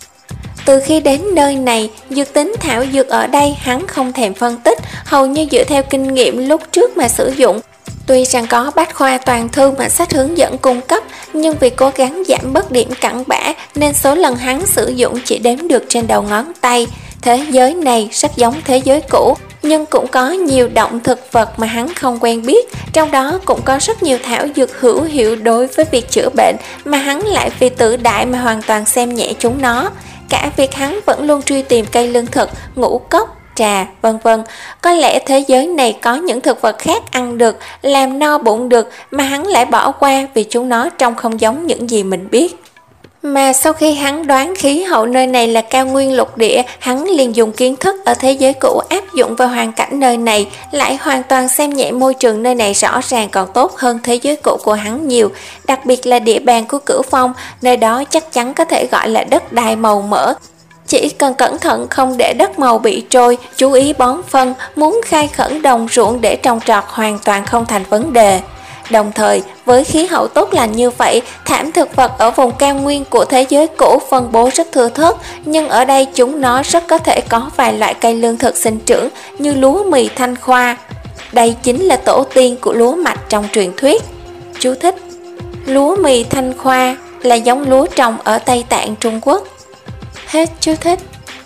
Từ khi đến nơi này, dược tính thảo dược ở đây hắn không thèm phân tích, hầu như dựa theo kinh nghiệm lúc trước mà sử dụng. Tuy rằng có bách khoa toàn thư mà sách hướng dẫn cung cấp, nhưng vì cố gắng giảm bớt điểm cặn bã nên số lần hắn sử dụng chỉ đếm được trên đầu ngón tay. Thế giới này rất giống thế giới cũ, nhưng cũng có nhiều động thực vật mà hắn không quen biết, trong đó cũng có rất nhiều thảo dược hữu hiệu đối với việc chữa bệnh, mà hắn lại vì tự đại mà hoàn toàn xem nhẹ chúng nó. Cả việc hắn vẫn luôn truy tìm cây lương thực, ngũ cốc, trà, vân vân. Có lẽ thế giới này có những thực vật khác ăn được, làm no bụng được, mà hắn lại bỏ qua vì chúng nó trông không giống những gì mình biết. Mà sau khi hắn đoán khí hậu nơi này là cao nguyên lục địa, hắn liền dùng kiến thức ở thế giới cũ áp dụng vào hoàn cảnh nơi này, lại hoàn toàn xem nhẹ môi trường nơi này rõ ràng còn tốt hơn thế giới cũ của hắn nhiều. Đặc biệt là địa bàn của Cửu Phong, nơi đó chắc chắn có thể gọi là đất đai màu mỡ. Chỉ cần cẩn thận không để đất màu bị trôi, chú ý bón phân, muốn khai khẩn đồng ruộng để trồng trọt hoàn toàn không thành vấn đề. Đồng thời, với khí hậu tốt lành như vậy, thảm thực vật ở vùng cao nguyên của thế giới cũ phân bố rất thưa thớt, nhưng ở đây chúng nó rất có thể có vài loại cây lương thực sinh trưởng như lúa mì Thanh Khoa. Đây chính là tổ tiên của lúa mạch trong truyền thuyết. Chú thích: lúa mì Thanh Khoa là giống lúa trồng ở Tây Tạng, Trung Quốc. Hết chú thích.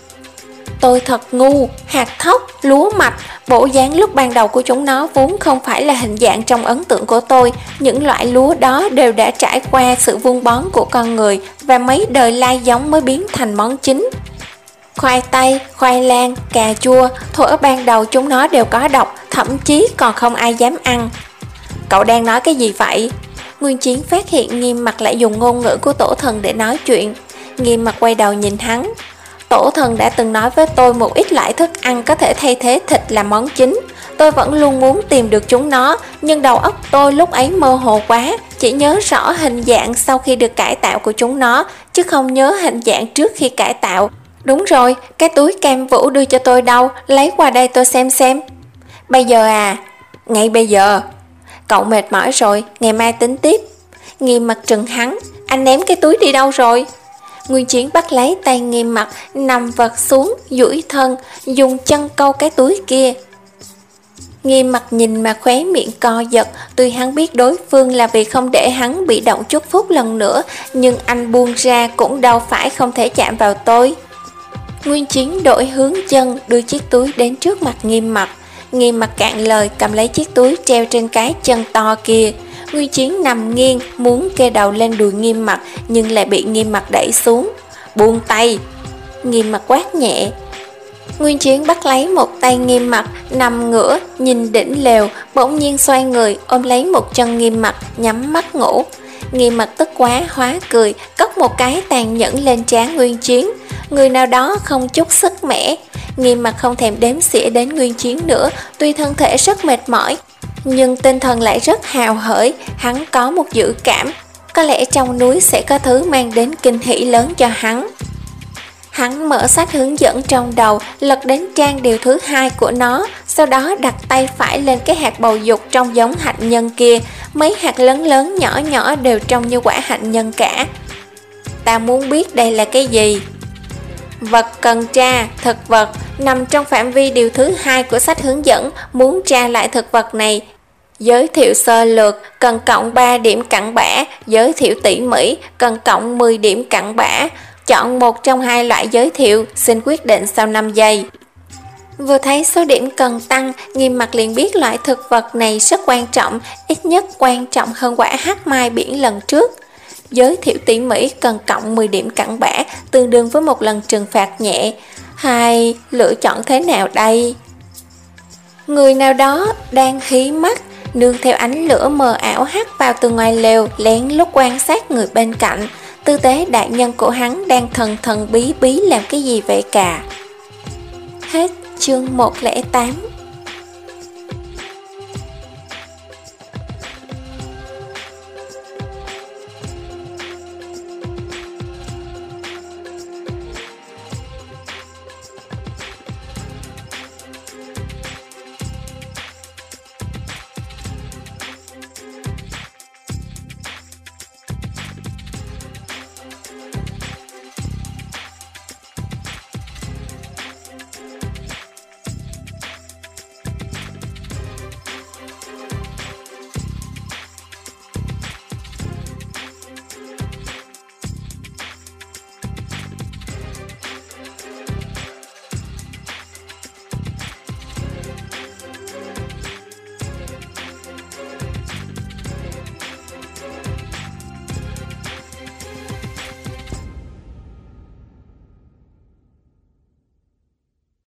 Tôi thật ngu, hạt thóc, lúa mạch, bộ dáng lúc ban đầu của chúng nó vốn không phải là hình dạng trong ấn tượng của tôi. Những loại lúa đó đều đã trải qua sự vun bón của con người và mấy đời lai giống mới biến thành món chính. Khoai tây, khoai lang, cà chua, thuở ban đầu chúng nó đều có độc, thậm chí còn không ai dám ăn. Cậu đang nói cái gì vậy? Nguyên Chiến phát hiện Nghiêm Mặc lại dùng ngôn ngữ của tổ thần để nói chuyện. Nghiêm Mặc quay đầu nhìn hắn. Tổ thần đã từng nói với tôi một ít loại thức ăn có thể thay thế thịt làm món chính. Tôi vẫn luôn muốn tìm được chúng nó, nhưng đầu óc tôi lúc ấy mơ hồ quá, chỉ nhớ rõ hình dạng sau khi được cải tạo của chúng nó, chứ không nhớ hình dạng trước khi cải tạo. Đúng rồi, cái túi cam Vũ đưa cho tôi đâu, lấy qua đây tôi xem xem. Bây giờ à? Ngay bây giờ. Cậu mệt mỏi rồi, ngày mai tính tiếp. Nghiêm Mặc trừng hắn, anh ném cái túi đi đâu rồi? Nguyên Chiến bắt lấy tay Nghiêm Mặc, nằm vật xuống, duỗi thân, dùng chân câu cái túi kia. Nghiêm Mặc nhìn mà khóe miệng co giật, tuy hắn biết đối phương là vì không để hắn bị động chút phút lần nữa, nhưng anh buông ra cũng đâu phải không thể chạm vào tôi. Nguyên Chiến đổi hướng chân, đưa chiếc túi đến trước mặt Nghiêm Mặc. Nghiêm Mặc cạn lời cầm lấy chiếc túi treo trên cái chân to kia. Nguyên Chiến nằm nghiêng, muốn kê đầu lên đùi Nghiêm Mặc, nhưng lại bị Nghiêm Mặc đẩy xuống. Buông tay! Nghiêm Mặc quát nhẹ. Nguyên Chiến bắt lấy một tay Nghiêm Mặc, nằm ngửa, nhìn đỉnh lều, bỗng nhiên xoay người, ôm lấy một chân Nghiêm Mặc, nhắm mắt ngủ. Nghiêm Mặc tức quá, hóa cười, cốc một cái tàn nhẫn lên trán Nguyên Chiến. Người nào đó không chút sức mẻ. Nghiêm Mặc không thèm đếm xỉa đến Nguyên Chiến nữa, tuy thân thể rất mệt mỏi, nhưng tinh thần lại rất hào hởi. Hắn có một dự cảm, có lẽ trong núi sẽ có thứ mang đến kinh hỉ lớn cho hắn. Hắn mở sách hướng dẫn trong đầu, lật đến trang điều thứ hai của nó, sau đó đặt tay phải lên cái hạt bầu dục trong giống hạnh nhân kia. Mấy hạt lớn lớn nhỏ nhỏ đều trông như quả hạnh nhân cả. Ta muốn biết đây là cái gì? Vật cần tra, thực vật, nằm trong phạm vi điều thứ hai của sách hướng dẫn. Muốn tra lại thực vật này, giới thiệu sơ lược, cần cộng ba điểm cặn bã. Giới thiệu tỉ mỉ, cần cộng mười điểm cặn bã. Chọn một trong hai loại giới thiệu, xin quyết định sau năm giây. Vừa thấy số điểm cần tăng, Nghiêm Mặc liền biết loại thực vật này rất quan trọng, ít nhất quan trọng hơn quả hắc mai biển lần trước. Giới thiệu tỉ mỉ cần cộng mười điểm cặn bã, tương đương với một lần trừng phạt nhẹ. Hay lựa chọn thế nào đây? Người nào đó đang hí mắt, nương theo ánh lửa mờ ảo hắt vào từ ngoài lều, lén lút quan sát người bên cạnh. Tư tế đại nhân của hắn đang thần thần bí bí làm cái gì vậy cả? Hết chương một không tám.